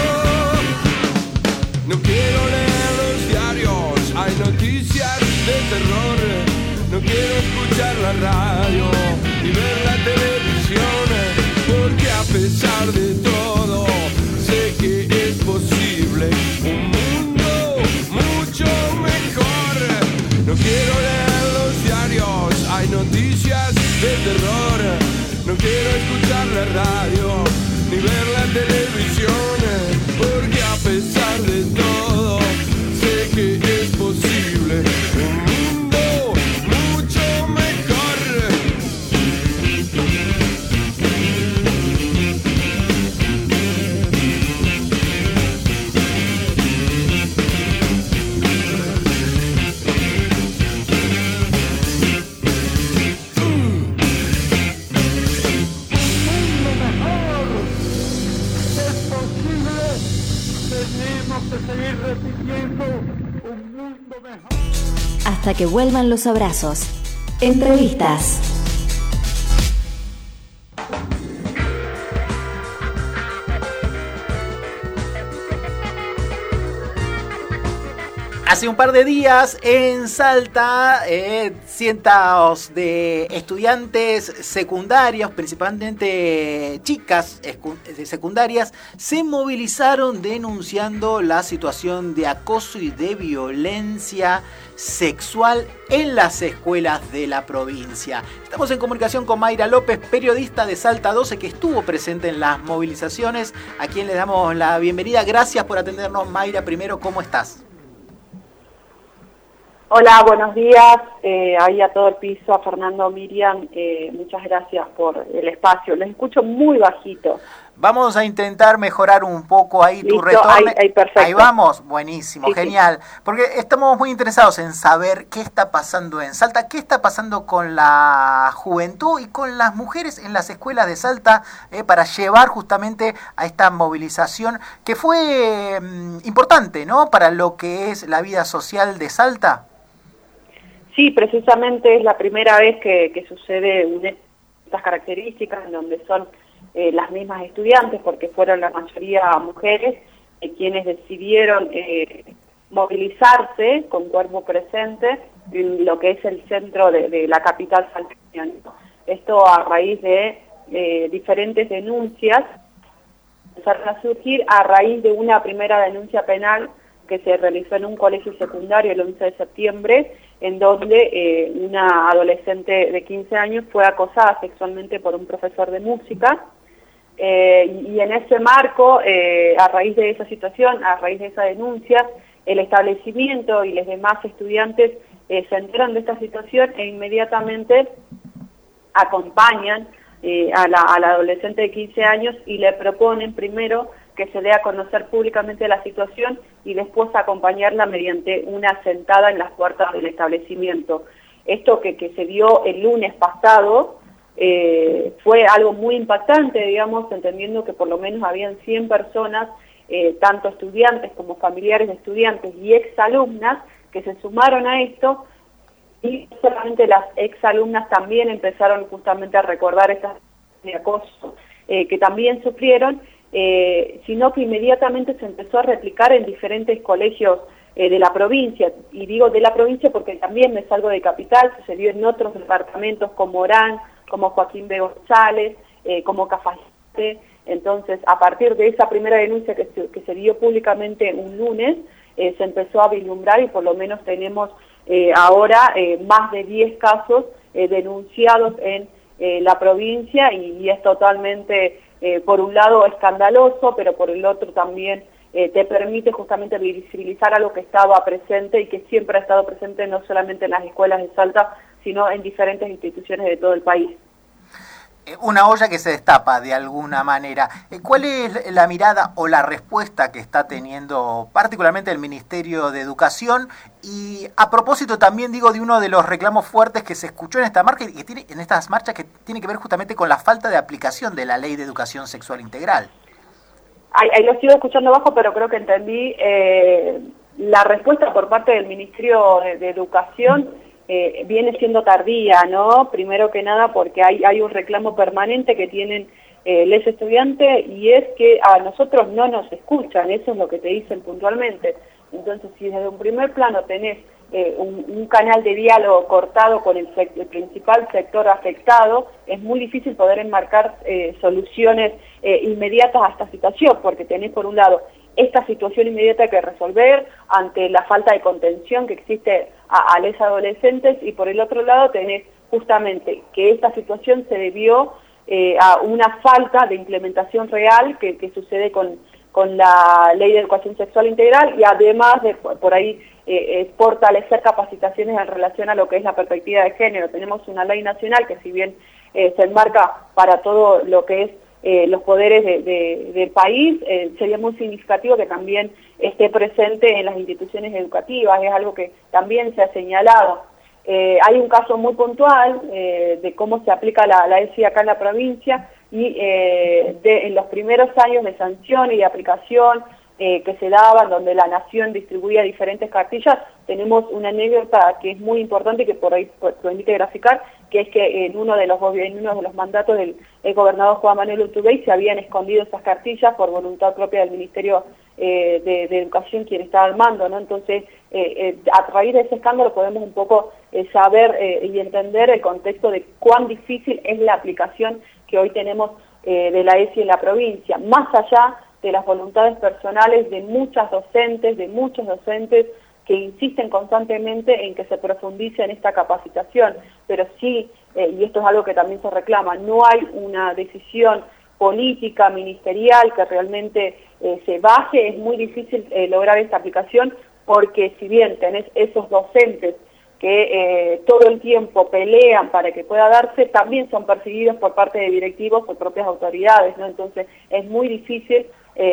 No quiero leer los diarios, hay noticias de terror. No quiero escuchar la radio y ver la televisión, porque a pesar de todo sé que es posible un mundo mucho mejor. No quiero leer los diarios, hay noticias de terror. No quiero escuchar la radio ni ver la televisión, porque a pesar de todo sé que es posible un mundo mucho mejor. Hasta que vuelvan los abrazos. Entrevistas. Hace un par de días en Salta, cientos de estudiantes secundarios, principalmente chicas secundarias, se movilizaron denunciando la situación de acoso y de violencia sexual en las escuelas de la provincia. Estamos en comunicación con Mayra López, periodista de Salta 12, que estuvo presente en las movilizaciones, a quien le damos la bienvenida. Gracias por atendernos, Mayra. Primero, ¿cómo estás? Hola, buenos días, ahí a todo el piso, a Fernando, Miriam, muchas gracias por el espacio, les escucho muy bajito. Vamos a intentar mejorar un poco ahí. Listo, tu retorno. Ahí, perfecto. Ahí vamos, buenísimo, Sí, genial. Porque estamos muy interesados en saber qué está pasando en Salta, qué está pasando con la juventud y con las mujeres en las escuelas de Salta, para llevar justamente a esta movilización que fue importante, ¿no?, para lo que es la vida social de Salta. Sí, precisamente es la primera vez que sucede estas características en donde son las mismas estudiantes, porque fueron la mayoría mujeres, quienes decidieron movilizarse con cuerpo presente en lo que es el centro de la capital salteña. Esto a raíz de diferentes denuncias empezaron a surgir a raíz de una primera denuncia penal que se realizó en un colegio secundario el 11 de septiembre, en donde una adolescente de 15 años fue acosada sexualmente por un profesor de música, y en ese marco, a raíz de esa situación, a raíz de esa denuncia, el establecimiento y los demás estudiantes se enteran de esta situación e inmediatamente acompañan a la adolescente de 15 años y le proponen primero que se dé a conocer públicamente la situación y después acompañarla mediante una sentada en las puertas del establecimiento. Esto que se dio el lunes pasado fue algo muy impactante, digamos, entendiendo que por lo menos habían 100 personas, tanto estudiantes como familiares de estudiantes y exalumnas, que se sumaron a esto, y solamente las exalumnas también empezaron justamente a recordar estas de acoso que también sufrieron, sino que inmediatamente se empezó a replicar en diferentes colegios de la provincia, y digo de la provincia porque también me salgo de capital, sucedió en otros departamentos como Orán, como Joaquín B. González, como Cafayate. Entonces, a partir de esa primera denuncia que se dio públicamente un lunes, se empezó a vislumbrar y por lo menos tenemos ahora más de 10 casos denunciados en la provincia, y es totalmente, por un lado, escandaloso, pero por el otro también te permite justamente visibilizar algo que estaba presente y que siempre ha estado presente no solamente en las escuelas de Salta, sino en diferentes instituciones de todo el país. Una olla que se destapa de alguna manera. ¿Cuál es la mirada o la respuesta que está teniendo particularmente el Ministerio de Educación? Y a propósito también digo de uno de los reclamos fuertes que se escuchó en esta marcha y que tiene en estas marchas, que tiene que ver justamente con la falta de aplicación de la Ley de Educación Sexual Integral. Ahí lo sigo escuchando bajo, pero creo que entendí la respuesta por parte del Ministerio de Educación. Viene siendo tardía, ¿no? Primero que nada porque hay un reclamo permanente que tienen los estudiantes, y es que a nosotros no nos escuchan, eso es lo que te dicen puntualmente. Entonces, si desde un primer plano tenés un canal de diálogo cortado con el principal sector afectado, es muy difícil poder enmarcar soluciones inmediatas a esta situación, porque tenés por un lado esta situación inmediata que resolver ante la falta de contención que existe a los adolescentes, y por el otro lado tenés justamente que esta situación se debió a una falta de implementación real que sucede con la Ley de Educación Sexual Integral, y además de por ahí fortalecer capacitaciones en relación a lo que es la perspectiva de género. Tenemos una ley nacional que, si bien se enmarca para todo lo que es los poderes del país, sería muy significativo que también esté presente en las instituciones educativas, es algo que también se ha señalado. Hay un caso muy puntual de cómo se aplica la ESI acá en la provincia, y en los primeros años de sanción y de aplicación que se daban, donde la Nación distribuía diferentes cartillas, tenemos una anécdota que es muy importante y que por ahí permite graficar, que es que en uno de los mandatos del gobernador Juan Manuel Urtubey se habían escondido esas cartillas por voluntad propia del Ministerio de Educación, quien estaba al mando, ¿no? Entonces, a raíz de ese escándalo podemos un poco saber y entender el contexto de cuán difícil es la aplicación que hoy tenemos de la ESI en la provincia, más allá de las voluntades personales de muchos docentes que insisten constantemente en que se profundice en esta capacitación, pero sí, y esto es algo que también se reclama, no hay una decisión política, ministerial, que realmente se baje. Es muy difícil lograr esta aplicación, porque si bien tenés esos docentes que todo el tiempo pelean para que pueda darse, también son perseguidos por parte de directivos o propias autoridades, ¿no? Entonces es muy difícil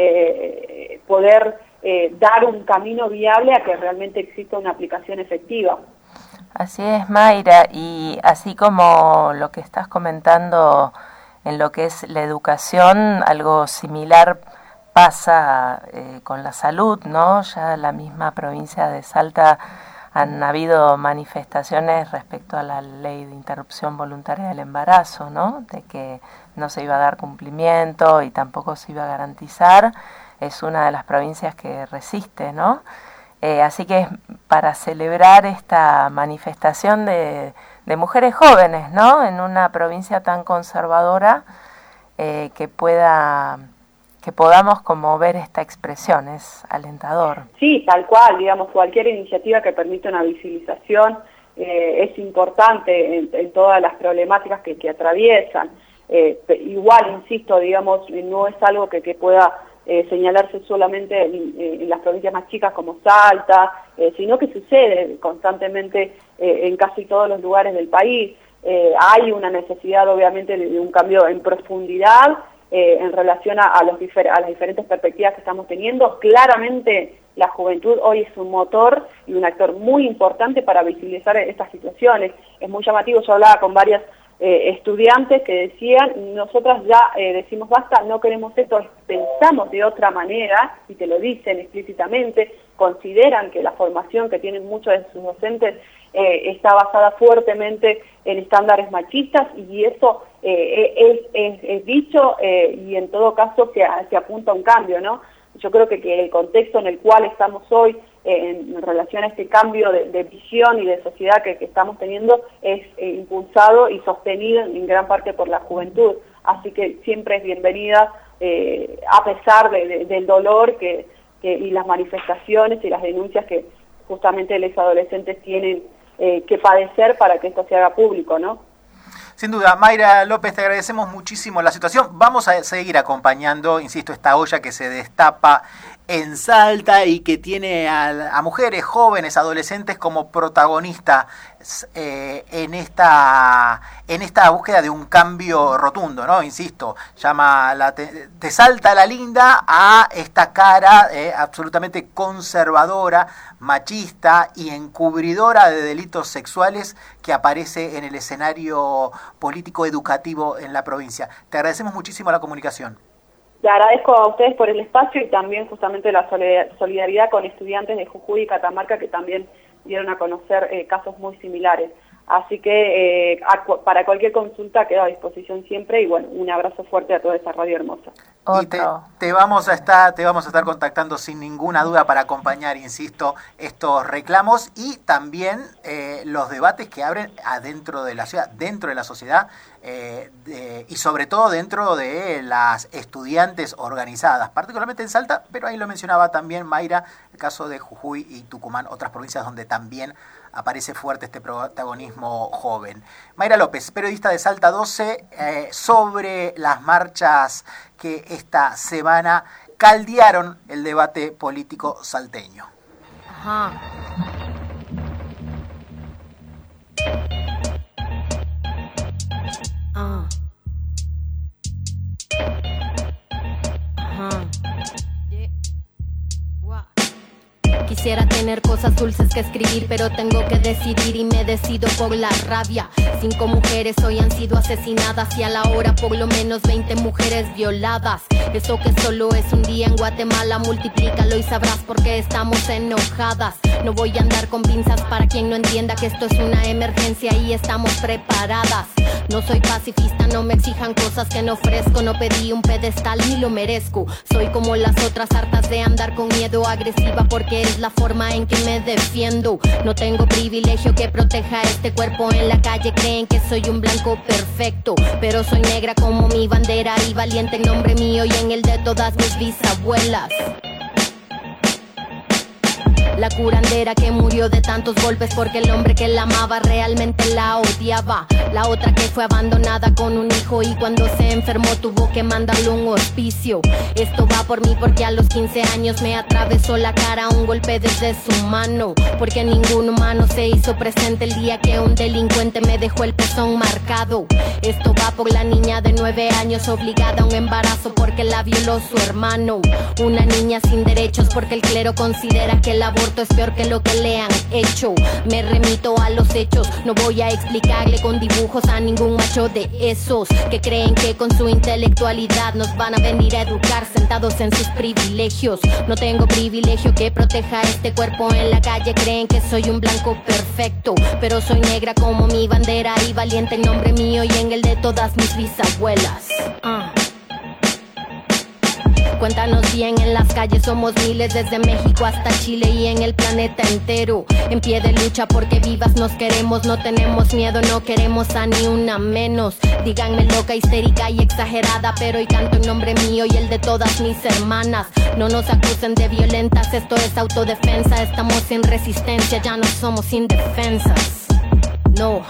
poder dar un camino viable a que realmente exista una aplicación efectiva. Así es, Mayra, y así como lo que estás comentando en lo que es la educación, algo similar pasa con la salud, ¿no? Ya en la misma provincia de Salta han habido manifestaciones respecto a la ley de interrupción voluntaria del embarazo, ¿no? De que no se iba a dar cumplimiento y tampoco se iba a garantizar. Es una de las provincias que resiste, ¿no? Así que para celebrar esta manifestación de mujeres jóvenes, ¿no? En una provincia tan conservadora, que podamos como ver esta expresión, es alentador. Sí, tal cual, digamos, cualquier iniciativa que permita una visibilización es importante en todas las problemáticas que atraviesan. Igual, insisto, digamos, no es algo que pueda señalarse solamente en las provincias más chicas como Salta, sino que sucede constantemente en casi todos los lugares del país. Hay una necesidad, obviamente, de un cambio en profundidad en relación a las diferentes perspectivas que estamos teniendo. Claramente la juventud hoy es un motor y un actor muy importante para visibilizar estas situaciones. Es muy llamativo, yo hablaba con varias estudiantes que decían, nosotras ya decimos basta, no queremos esto, pensamos de otra manera, y te lo dicen explícitamente, consideran que la formación que tienen muchos de sus docentes está basada fuertemente en estándares machistas, y eso es dicho, y en todo caso se apunta a un cambio, ¿no? Yo creo que el contexto en el cual estamos hoy en relación a este cambio de visión y de sociedad que estamos teniendo es impulsado y sostenido en gran parte por la juventud, así que siempre es bienvenida a pesar del dolor y las manifestaciones y las denuncias que justamente los adolescentes tienen que padecer para que esto se haga público, ¿no? Sin duda, Mayra López, te agradecemos muchísimo la situación. Vamos a seguir acompañando, insisto, esta olla que se destapa en Salta y que tiene a mujeres jóvenes, adolescentes como protagonistas en esta búsqueda de un cambio rotundo, ¿no? Insisto, llama de Salta la linda a esta cara absolutamente conservadora, machista y encubridora de delitos sexuales que aparece en el escenario político educativo en la provincia. Te agradecemos muchísimo la comunicación. Le agradezco a ustedes por el espacio y también justamente la solidaridad con estudiantes de Jujuy y Catamarca que también dieron a conocer casos muy similares. Así que para cualquier consulta quedo a disposición siempre y bueno, un abrazo fuerte a toda esa radio hermosa. Y te vamos a estar contactando sin ninguna duda para acompañar, insisto, estos reclamos y también los debates que abren adentro de la ciudad, dentro de la sociedad y sobre todo dentro de las estudiantes organizadas, particularmente en Salta, pero ahí lo mencionaba también Mayra, el caso de Jujuy y Tucumán, otras provincias donde también aparece fuerte este protagonismo joven. Mayra López, periodista de Salta 12, sobre las marchas que esta semana caldearon el debate político salteño. Ajá. Ajá. Quisiera tener cosas dulces que escribir, pero tengo que decidir y me decido por la rabia. 5 mujeres hoy han sido asesinadas y a la hora por lo menos 20 mujeres violadas. Eso que solo es un día en Guatemala, multiplícalo y sabrás por qué estamos enojadas. No voy a andar con pinzas para quien no entienda que esto es una emergencia y estamos preparadas. No soy pacifista, no me exijan cosas que no ofrezco. No pedí un pedestal ni lo merezco. Soy como las otras, hartas de andar con miedo, agresiva porque es la forma en que me defiendo. No tengo privilegio que proteja este cuerpo. En la calle creen que soy un blanco perfecto, pero soy negra como mi bandera y valiente en nombre mío y en el de todas mis bisabuelas. La curandera que murió de tantos golpes porque el hombre que la amaba realmente la odiaba. La otra que fue abandonada con un hijo y cuando se enfermó tuvo que mandarle un hospicio. Esto va por mí porque a los 15 años me atravesó la cara un golpe desde su mano. Porque ningún humano se hizo presente el día que un delincuente me dejó el pezón marcado. Esto va por la niña de 9 años obligada a un embarazo porque la violó su hermano. Una niña sin derechos porque el clero considera que el aborto es peor que lo que le han hecho. Me remito a los hechos, no voy a explicarle con dibujos a ningún macho de esos que creen que con su intelectualidad nos van a venir a educar sentados en sus privilegios. No tengo privilegio que proteja este cuerpo. En la calle creen que soy un blanco perfecto, pero soy negra como mi bandera y valiente en nombre mío y en el de todas mis bisabuelas. Cuéntanos bien, en las calles somos miles, desde México hasta Chile y en el planeta entero. En pie de lucha porque vivas nos queremos, no tenemos miedo, no queremos a ni una menos. Díganme loca, histérica y exagerada, pero hoy canto en nombre mío y el de todas mis hermanas. No nos acusen de violentas, esto es autodefensa. Estamos sin resistencia, ya no somos indefensas. No,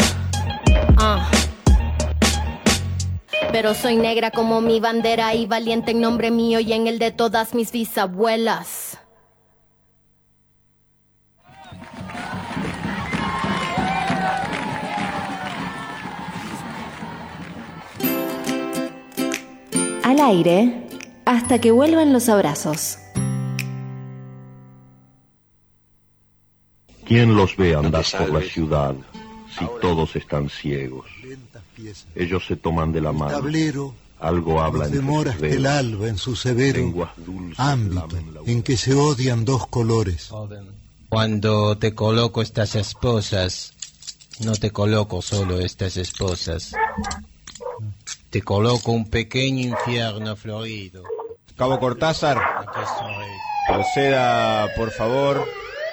pero soy negra como mi bandera y valiente en nombre mío y en el de todas mis bisabuelas. Al aire, hasta que vuelvan los abrazos. ¿Quién los ve andar por la ciudad si todos están ciegos? Ellos se toman de la mano. Tablero, algo hablan entre demoras sus que el dedos. alba en su severo Lenguas dulces ámbito lamen la en que se odian dos colores. Cuando te coloco estas esposas, no te coloco solo estas esposas. Te coloco un pequeño infierno florido. Cabo Cortázar, Aquí estoy. proceda, por favor.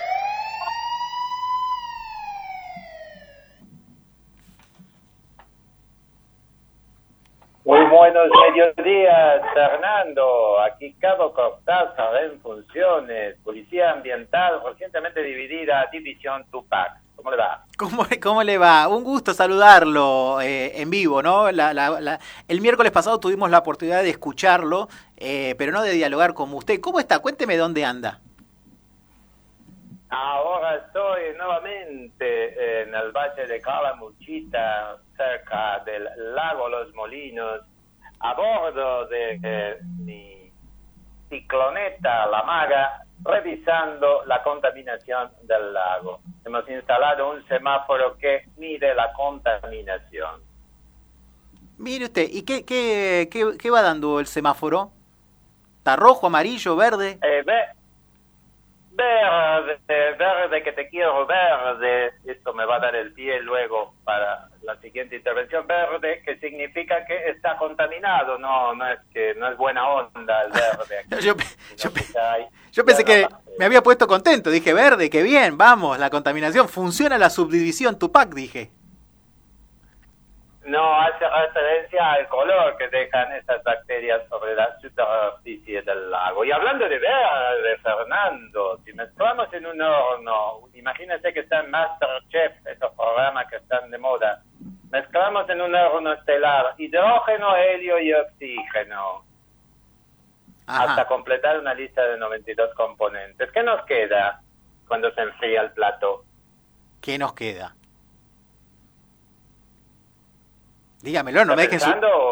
Muy buenos mediodías, Fernando. Aquí Cabo Cortázar en funciones. Policía Ambiental recientemente dividida a División Tupac. ¿Cómo le va? ¿Cómo le va? Un gusto saludarlo en vivo, ¿no? El miércoles pasado tuvimos la oportunidad de escucharlo, pero no de dialogar con usted. ¿Cómo está? Cuénteme dónde anda. Ahora estoy nuevamente en el Valle de Calamuchita, cerca del lago Los Molinos, a bordo de mi cicloneta La Maga, revisando la contaminación del lago. Hemos instalado un semáforo que mide la contaminación. Mire usted, ¿y qué va dando el semáforo? ¿Está rojo, amarillo, verde? Verde, que te quiero verde. Esto me va a dar el pie luego para la siguiente intervención. Verde, que significa que está contaminado. No es buena onda el verde. Yo pensé que me había puesto contento. Dije, verde, qué bien, vamos, la contaminación. Funciona la subdivisión Tupac, dije. No, hace referencia al color que dejan esas bacterias sobre la superficie del lago. Y hablando de verde, Fernando, si mezclamos en un horno, imagínense que está en MasterChef, esos programas que están de moda, mezclamos en un horno estelar hidrógeno, helio y oxígeno, hasta completar una lista de 92 componentes. ¿Qué nos queda cuando se enfría el plato? ¿Qué nos queda? Dígamelo, no me dejen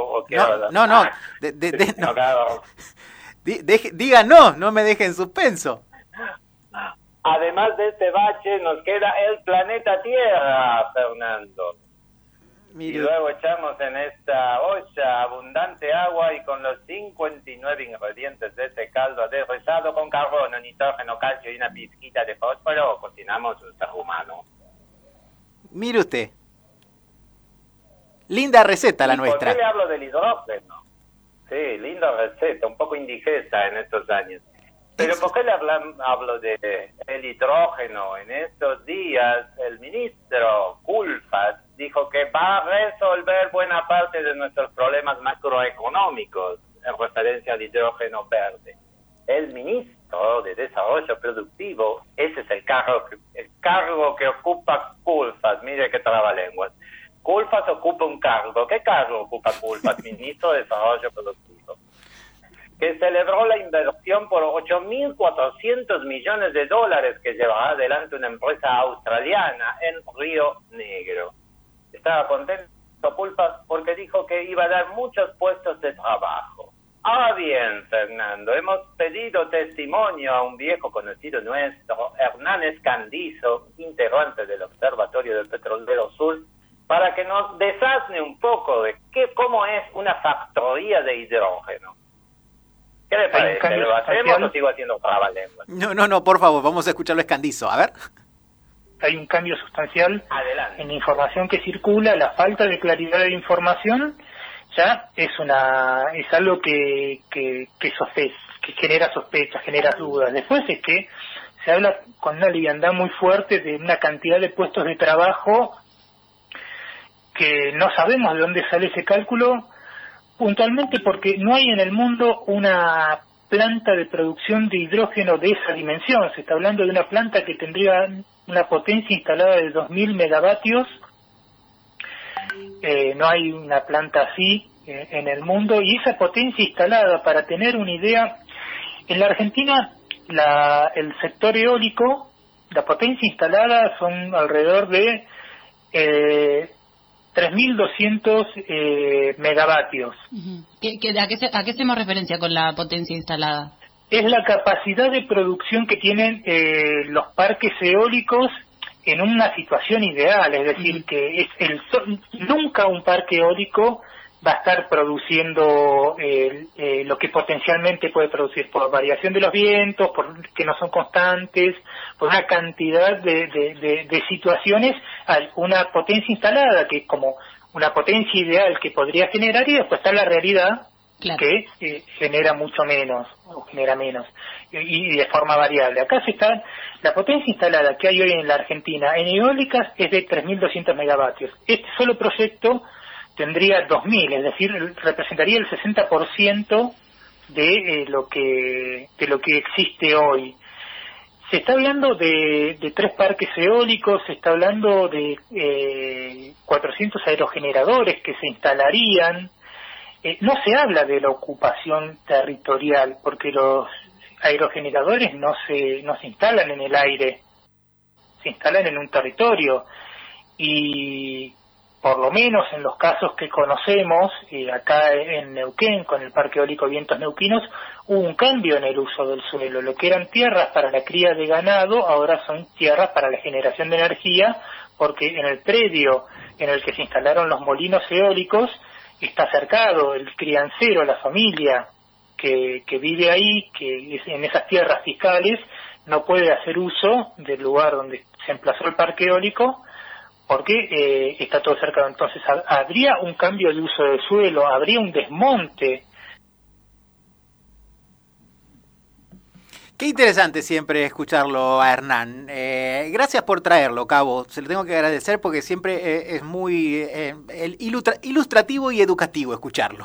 Diga no me dejen suspenso. Además de este bache, nos queda el planeta Tierra, Fernando. Mire. Y luego echamos en esta olla abundante agua y con los 59 ingredientes de este caldo aderezado con carbono, nitrógeno, calcio y una pizquita de fósforo, cocinamos un ser humano. Mire usted. Linda receta la nuestra. ¿Por qué le hablo del hidrógeno? Sí, linda receta, un poco indigesta en estos años. Pero ¿por qué le hablo de el hidrógeno? En estos días el ministro Culfas dijo que va a resolver buena parte de nuestros problemas macroeconómicos en referencia al hidrógeno verde. El ministro de Desarrollo Productivo, ese es el cargo que ocupa Culfas. Mire qué trabalenguas. Culfas ocupa un cargo. ¿Qué cargo ocupa Culfas? Ministro de Desarrollo Productivo. Que celebró la inversión por $8.400 millones que llevará adelante una empresa australiana en Río Negro. Estaba contento Culfas porque dijo que iba a dar muchos puestos de trabajo. Ahora bien, Fernando, hemos pedido testimonio a un viejo conocido nuestro, Hernán Escandizo, integrante del Observatorio del Petrolero Sur, para que nos desasne un poco de cómo es una factoría de hidrógeno. ¿Qué le parece? ¿Lo hacemos o sigo haciendo trabalenguas? No, por favor, vamos a escucharlo Escandizo, a ver. Hay un cambio sustancial en la información que circula, la falta de claridad de información ya es algo que genera sospechas, genera dudas. Después es que se habla con una liviandad muy fuerte de una cantidad de puestos de trabajo que no sabemos de dónde sale ese cálculo, puntualmente porque no hay en el mundo una planta de producción de hidrógeno de esa dimensión. Se está hablando de una planta que tendría una potencia instalada de 2.000 megavatios. No hay una planta así en el mundo, y esa potencia instalada, para tener una idea, en la Argentina el sector eólico, la potencia instalada son alrededor de 3.200 megavatios. ¿A qué hacemos referencia con la potencia instalada? Es la capacidad de producción que tienen los parques eólicos en una situación ideal, es decir, que es nunca un parque eólico va a estar produciendo lo que potencialmente puede producir por variación de los vientos, por que no son constantes, por una cantidad de situaciones, una potencia instalada que es como una potencia ideal que podría generar, y después está la realidad, claro, que genera mucho menos o genera menos y de forma variable. Acá la potencia instalada que hay hoy en la Argentina en eólicas es de 3.200 megavatios. Este solo proyecto tendría 2.000, es decir, representaría el 60% de lo que existe hoy. Se está hablando de 3 parques eólicos, se está hablando de 400 aerogeneradores que se instalarían. No se habla de la ocupación territorial, porque los aerogeneradores no se instalan en el aire, se instalan en un territorio. Y por lo menos en los casos que conocemos, acá en Neuquén, con el Parque Eólico Vientos Neuquinos, hubo un cambio en el uso del suelo. Lo que eran tierras para la cría de ganado, ahora son tierras para la generación de energía, porque en el predio en el que se instalaron los molinos eólicos, está cercado el criancero, la familia que vive ahí, que es en esas tierras fiscales, no puede hacer uso del lugar donde se emplazó el parque eólico, porque está todo cercado. Entonces habría un cambio de uso del suelo, habría un desmonte. Qué interesante siempre escucharlo a Hernán. Gracias por traerlo, Cabo. Se lo tengo que agradecer porque siempre es muy ilustrativo y educativo escucharlo.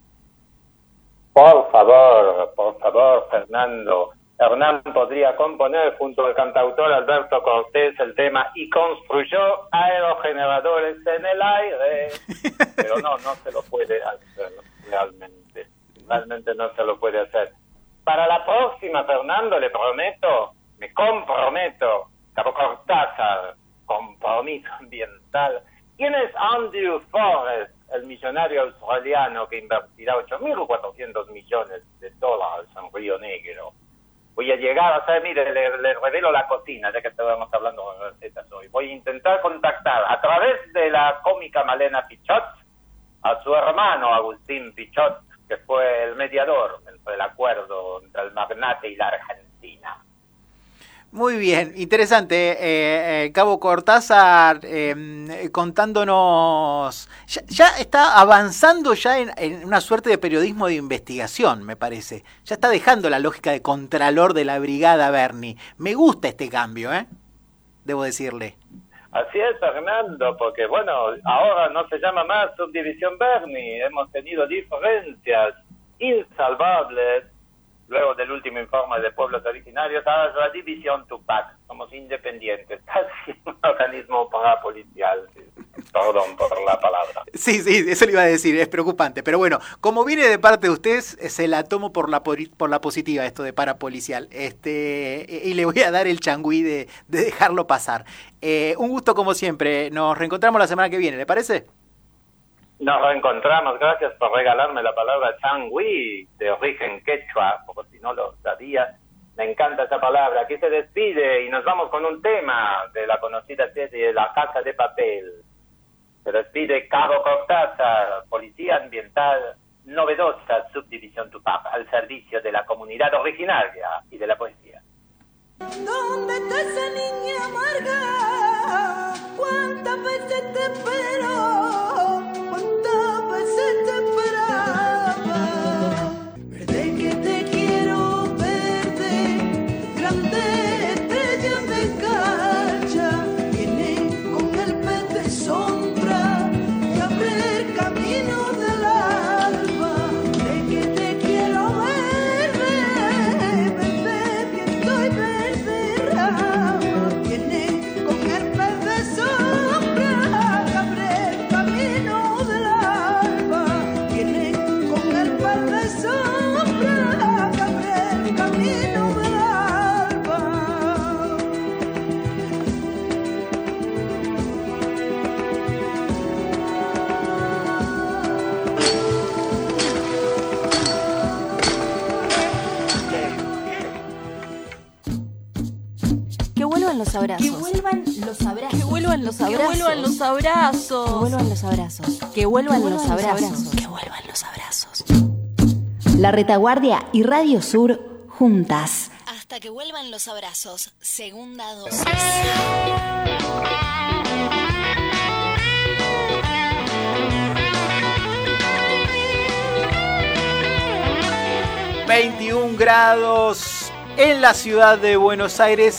Por favor, Fernando. Hernán podría componer junto al cantautor Alberto Cortés el tema "Y construyó aerogeneradores en el aire", pero no se lo puede hacer realmente no se lo puede hacer. Para la próxima, Fernando, me comprometo, Cabo Cortázar, compromiso ambiental. ¿Quién es Andrew Forrest, el millonario australiano que invertirá $8.400 millones en Río Negro? Voy a llegar a ser, mire, le revelo la cocina, ya que estábamos hablando de recetas hoy. Voy a intentar contactar a través de la cómica Malena Pichot a su hermano Agustín Pichot, que fue el mediador entre el acuerdo entre el magnate y la Argentina. Muy bien, interesante. Cabo Cortázar contándonos, ya está avanzando ya en una suerte de periodismo de investigación, me parece. Ya está dejando la lógica de contralor de la Brigada Berni. Me gusta este cambio, debo decirle. Así es, Fernando, porque bueno, ahora no se llama más Subdivisión Berni. Hemos tenido diferencias insalvables luego del último informe de pueblos originarios. Ahora es la División Tupac. Somos independientes, casi un organismo parapolicial. Perdón por la palabra. Sí, eso le iba a decir, es preocupante. Pero bueno, como viene de parte de usted, se la tomo por la positiva, esto de parapolicial. Y le voy a dar el changüí de dejarlo pasar. Un gusto como siempre. Nos reencontramos la semana que viene, ¿le parece? Nos reencontramos. Gracias por regalarme la palabra changüí, de origen quechua, porque si no lo sabía. Me encanta esa palabra. Aquí se despide y nos vamos con un tema de la conocida serie de La Casa de Papel. Se despide Cabo Cortázar, Policía Ambiental, novedosa Subdivisión Tupac, al servicio de la comunidad originaria y de la poesía. ¿Dónde está esa niña amarga? ¿Cuántas veces te espero? ¿Cuántas veces te esperaba? Verde que te quiero, verde, grande estrella de cancha, viene con el pez de sombra y abre el camino del alba. Verde que te quiero, verde, verde que estoy verde rama, viene con el pez de sombra que abre el camino del alba, viene con el pez de sombra que abre el camino del alba. 'Que vuelvan los abrazos. Que vuelvan los abrazos. Que vuelvan los abrazos. Que vuelvan los abrazos. Que vuelvan los abrazos. Que vuelvan los abrazos. Que vuelvan los abrazos. La Retaguardia y Radio Sur juntas. Hasta que vuelvan los abrazos. Segunda dosis. ...21 grados En la ciudad de Buenos Aires,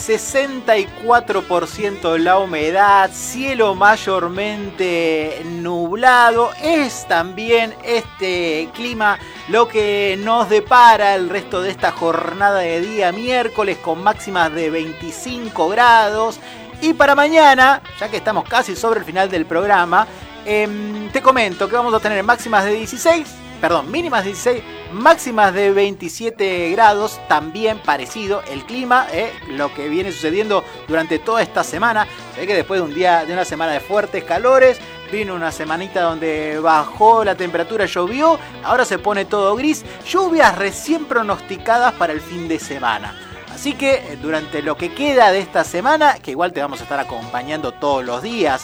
64% la humedad, cielo mayormente nublado. Es también este clima lo que nos depara el resto de esta jornada de día miércoles, con máximas de 25 grados. Y para mañana, ya que estamos casi sobre el final del programa, te comento que vamos a tener mínimas de 16, máximas de 27 grados, también parecido el clima, lo que viene sucediendo durante toda esta semana. Se ve que después de una semana de fuertes calores, vino una semanita donde bajó la temperatura, llovió, ahora se pone todo gris, lluvias recién pronosticadas para el fin de semana. Así que durante lo que queda de esta semana, que igual te vamos a estar acompañando todos los días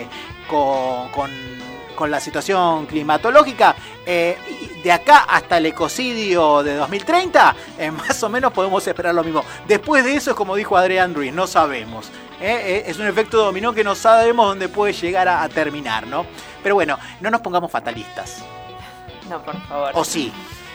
con la situación climatológica, de acá hasta el ecocidio de 2030, más o menos podemos esperar lo mismo. Después de eso es como dijo Adrián Ruiz, no sabemos. Es un efecto dominó que no sabemos dónde puede llegar a terminar, ¿no? Pero bueno, no nos pongamos fatalistas. No, por favor. ¿O sí?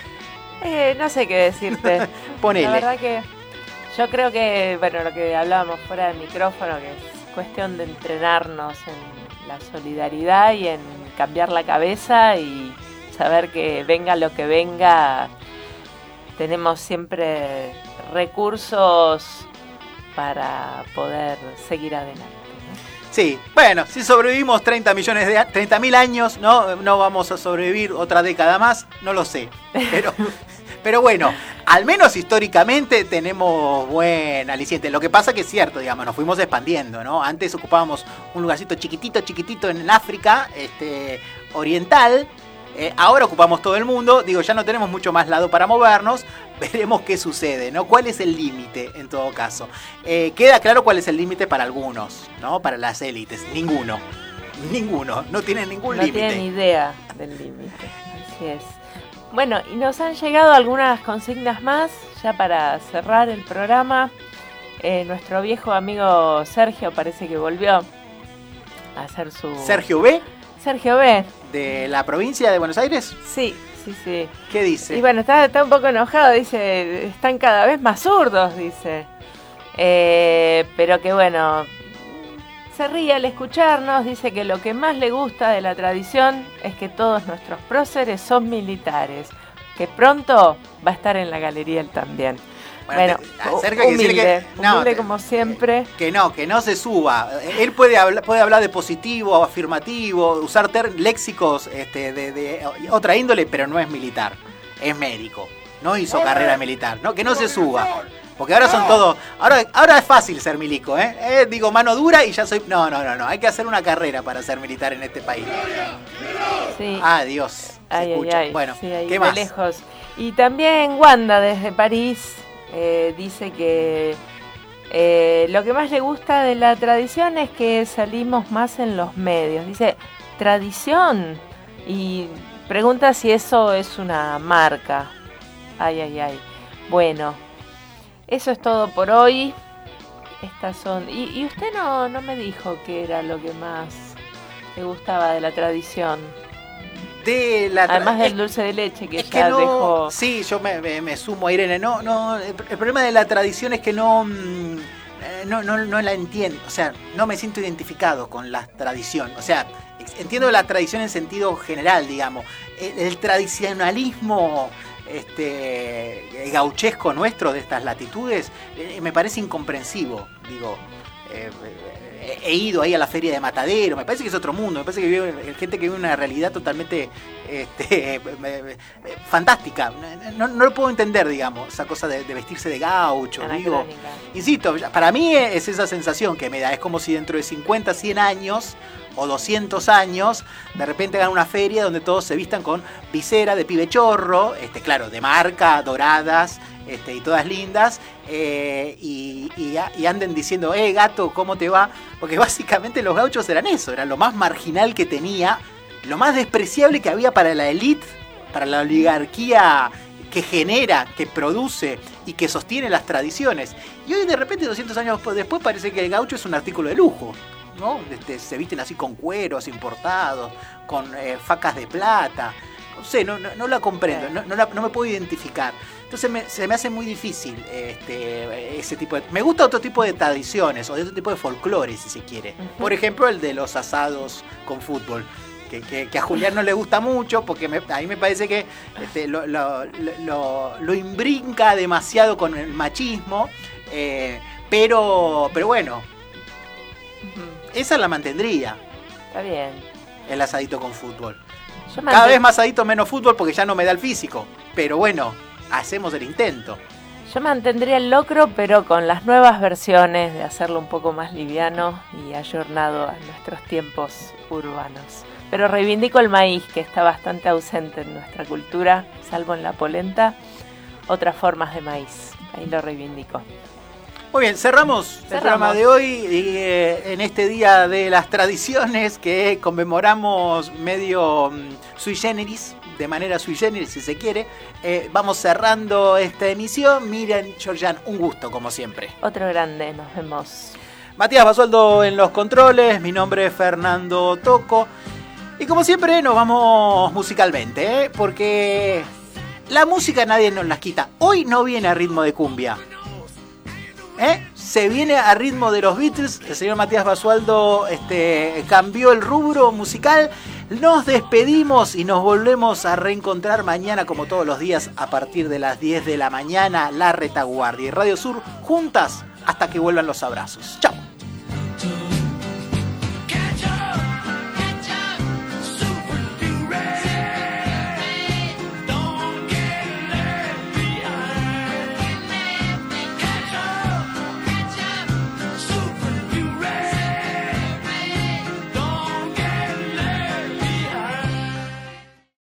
No sé qué decirte. Ponele. La verdad que yo creo que, bueno, lo que hablábamos fuera del micrófono, que es cuestión de entrenarnos en la solidaridad y en cambiar la cabeza y saber que venga lo que venga, tenemos siempre recursos para poder seguir adelante, ¿no? Sí, bueno, si sobrevivimos 30.000 años, no vamos a sobrevivir otra década más, no lo sé, pero bueno, al menos históricamente tenemos buen aliciente. Lo que pasa que es cierto, digamos, nos fuimos expandiendo, ¿no? Antes ocupábamos un lugarcito chiquitito en el África oriental. Ahora ocupamos todo el mundo, ya no tenemos mucho más lado para movernos, veremos qué sucede, ¿no? ¿Cuál es el límite en todo caso? Queda claro cuál es el límite para algunos, ¿no? Para las élites, ninguno, no tienen ningún límite. No tienen idea del límite, así es. Bueno, y nos han llegado algunas consignas más, ya para cerrar el programa. Nuestro viejo amigo Sergio parece que volvió a hacer su... ¿Sergio B? Sergio B. ¿De la provincia de Buenos Aires? Sí. ¿Qué dice? Y bueno, está un poco enojado, dice, están cada vez más zurdos, dice. Pero que bueno, se ríe al escucharnos, dice que lo que más le gusta de la tradición es que todos nuestros próceres son militares, que pronto va a estar en la galería él también. Bueno, humilde como siempre. Que no se suba. Él puede hablar de positivo o afirmativo, usar léxicos de otra índole, pero no es militar, es médico. No hizo carrera militar, ¿no? Que no se suba. Porque ahora son todos... Ahora es fácil ser milico, digo mano dura y ya soy... No. Hay que hacer una carrera para ser militar en este país. Sí. Ah, Dios. Se escucha. Bueno, sí, ahí ¿qué más? Lejos. Y también Wanda desde París dice que lo que más le gusta de la tradición es que salimos más en los medios. Dice, tradición. Y pregunta si eso es una marca. Ay. Bueno, eso es todo por hoy. Estas son... Y usted no me dijo qué era lo que más le gustaba de la tradición. Además del dulce de leche que ya dejó. Sí, yo me sumo a Irene. El problema de la tradición es que no la entiendo. O sea, no me siento identificado con la tradición. O sea, entiendo la tradición en sentido general, digamos. El tradicionalismo gauchesco nuestro de estas latitudes me parece incomprensivo. Digo, he ido ahí a la feria de Matadero, me parece que es otro mundo, me parece que vive gente que vive una realidad totalmente fantástica. No lo puedo entender, digamos, esa cosa de vestirse de gaucho. Digo, insisto, para mí es esa sensación que me da, es como si dentro de 50, 100 años o 200 años, de repente hagan una feria donde todos se vistan con visera de pibe chorro, claro, de marca, doradas, y todas lindas, y anden diciendo, gato, ¿cómo te va? Porque básicamente los gauchos eran eso, eran lo más marginal que tenía, lo más despreciable que había para la élite, para la oligarquía que genera, que produce y que sostiene las tradiciones. Y hoy de repente, 200 años después, parece que el gaucho es un artículo de lujo, ¿no? Se visten así con cueros importados, con facas de plata. No sé, no la comprendo, no me puedo identificar. Entonces se me hace muy difícil ese tipo de... Me gusta otro tipo de tradiciones o de otro tipo de folclore, si se quiere. Por ejemplo, el de los asados con fútbol. Que a Julián no le gusta mucho porque a mí me parece que lo imbrinca demasiado con el machismo. Pero bueno, esa la mantendría. Está bien. El asadito con fútbol. Cada vez más asadito, menos fútbol porque ya no me da el físico. Pero bueno, hacemos el intento. Yo mantendría el locro, pero con las nuevas versiones de hacerlo un poco más liviano y ayornado a nuestros tiempos urbanos. Pero reivindico el maíz, que está bastante ausente en nuestra cultura, salvo en la polenta. Otras formas de maíz, ahí lo reivindico. Muy bien, cerramos el programa de hoy y, en este día de las tradiciones que conmemoramos medio sui generis, de manera sui generis si se quiere. Vamos cerrando esta emisión. Miriam Georgian, un gusto como siempre. Otro grande, nos vemos. Matías Basualdo en los controles, mi nombre es Fernando Tocco. Y como siempre nos vamos musicalmente, porque la música nadie nos las quita. Hoy no viene a ritmo de cumbia. Se viene a ritmo de los Beatles. El señor Matías Basualdo cambió el rubro musical. Nos despedimos y nos volvemos a reencontrar mañana, como todos los días, a partir de las 10 de la mañana. La Retaguardia y Radio Sur, juntas hasta que vuelvan los abrazos. Chao.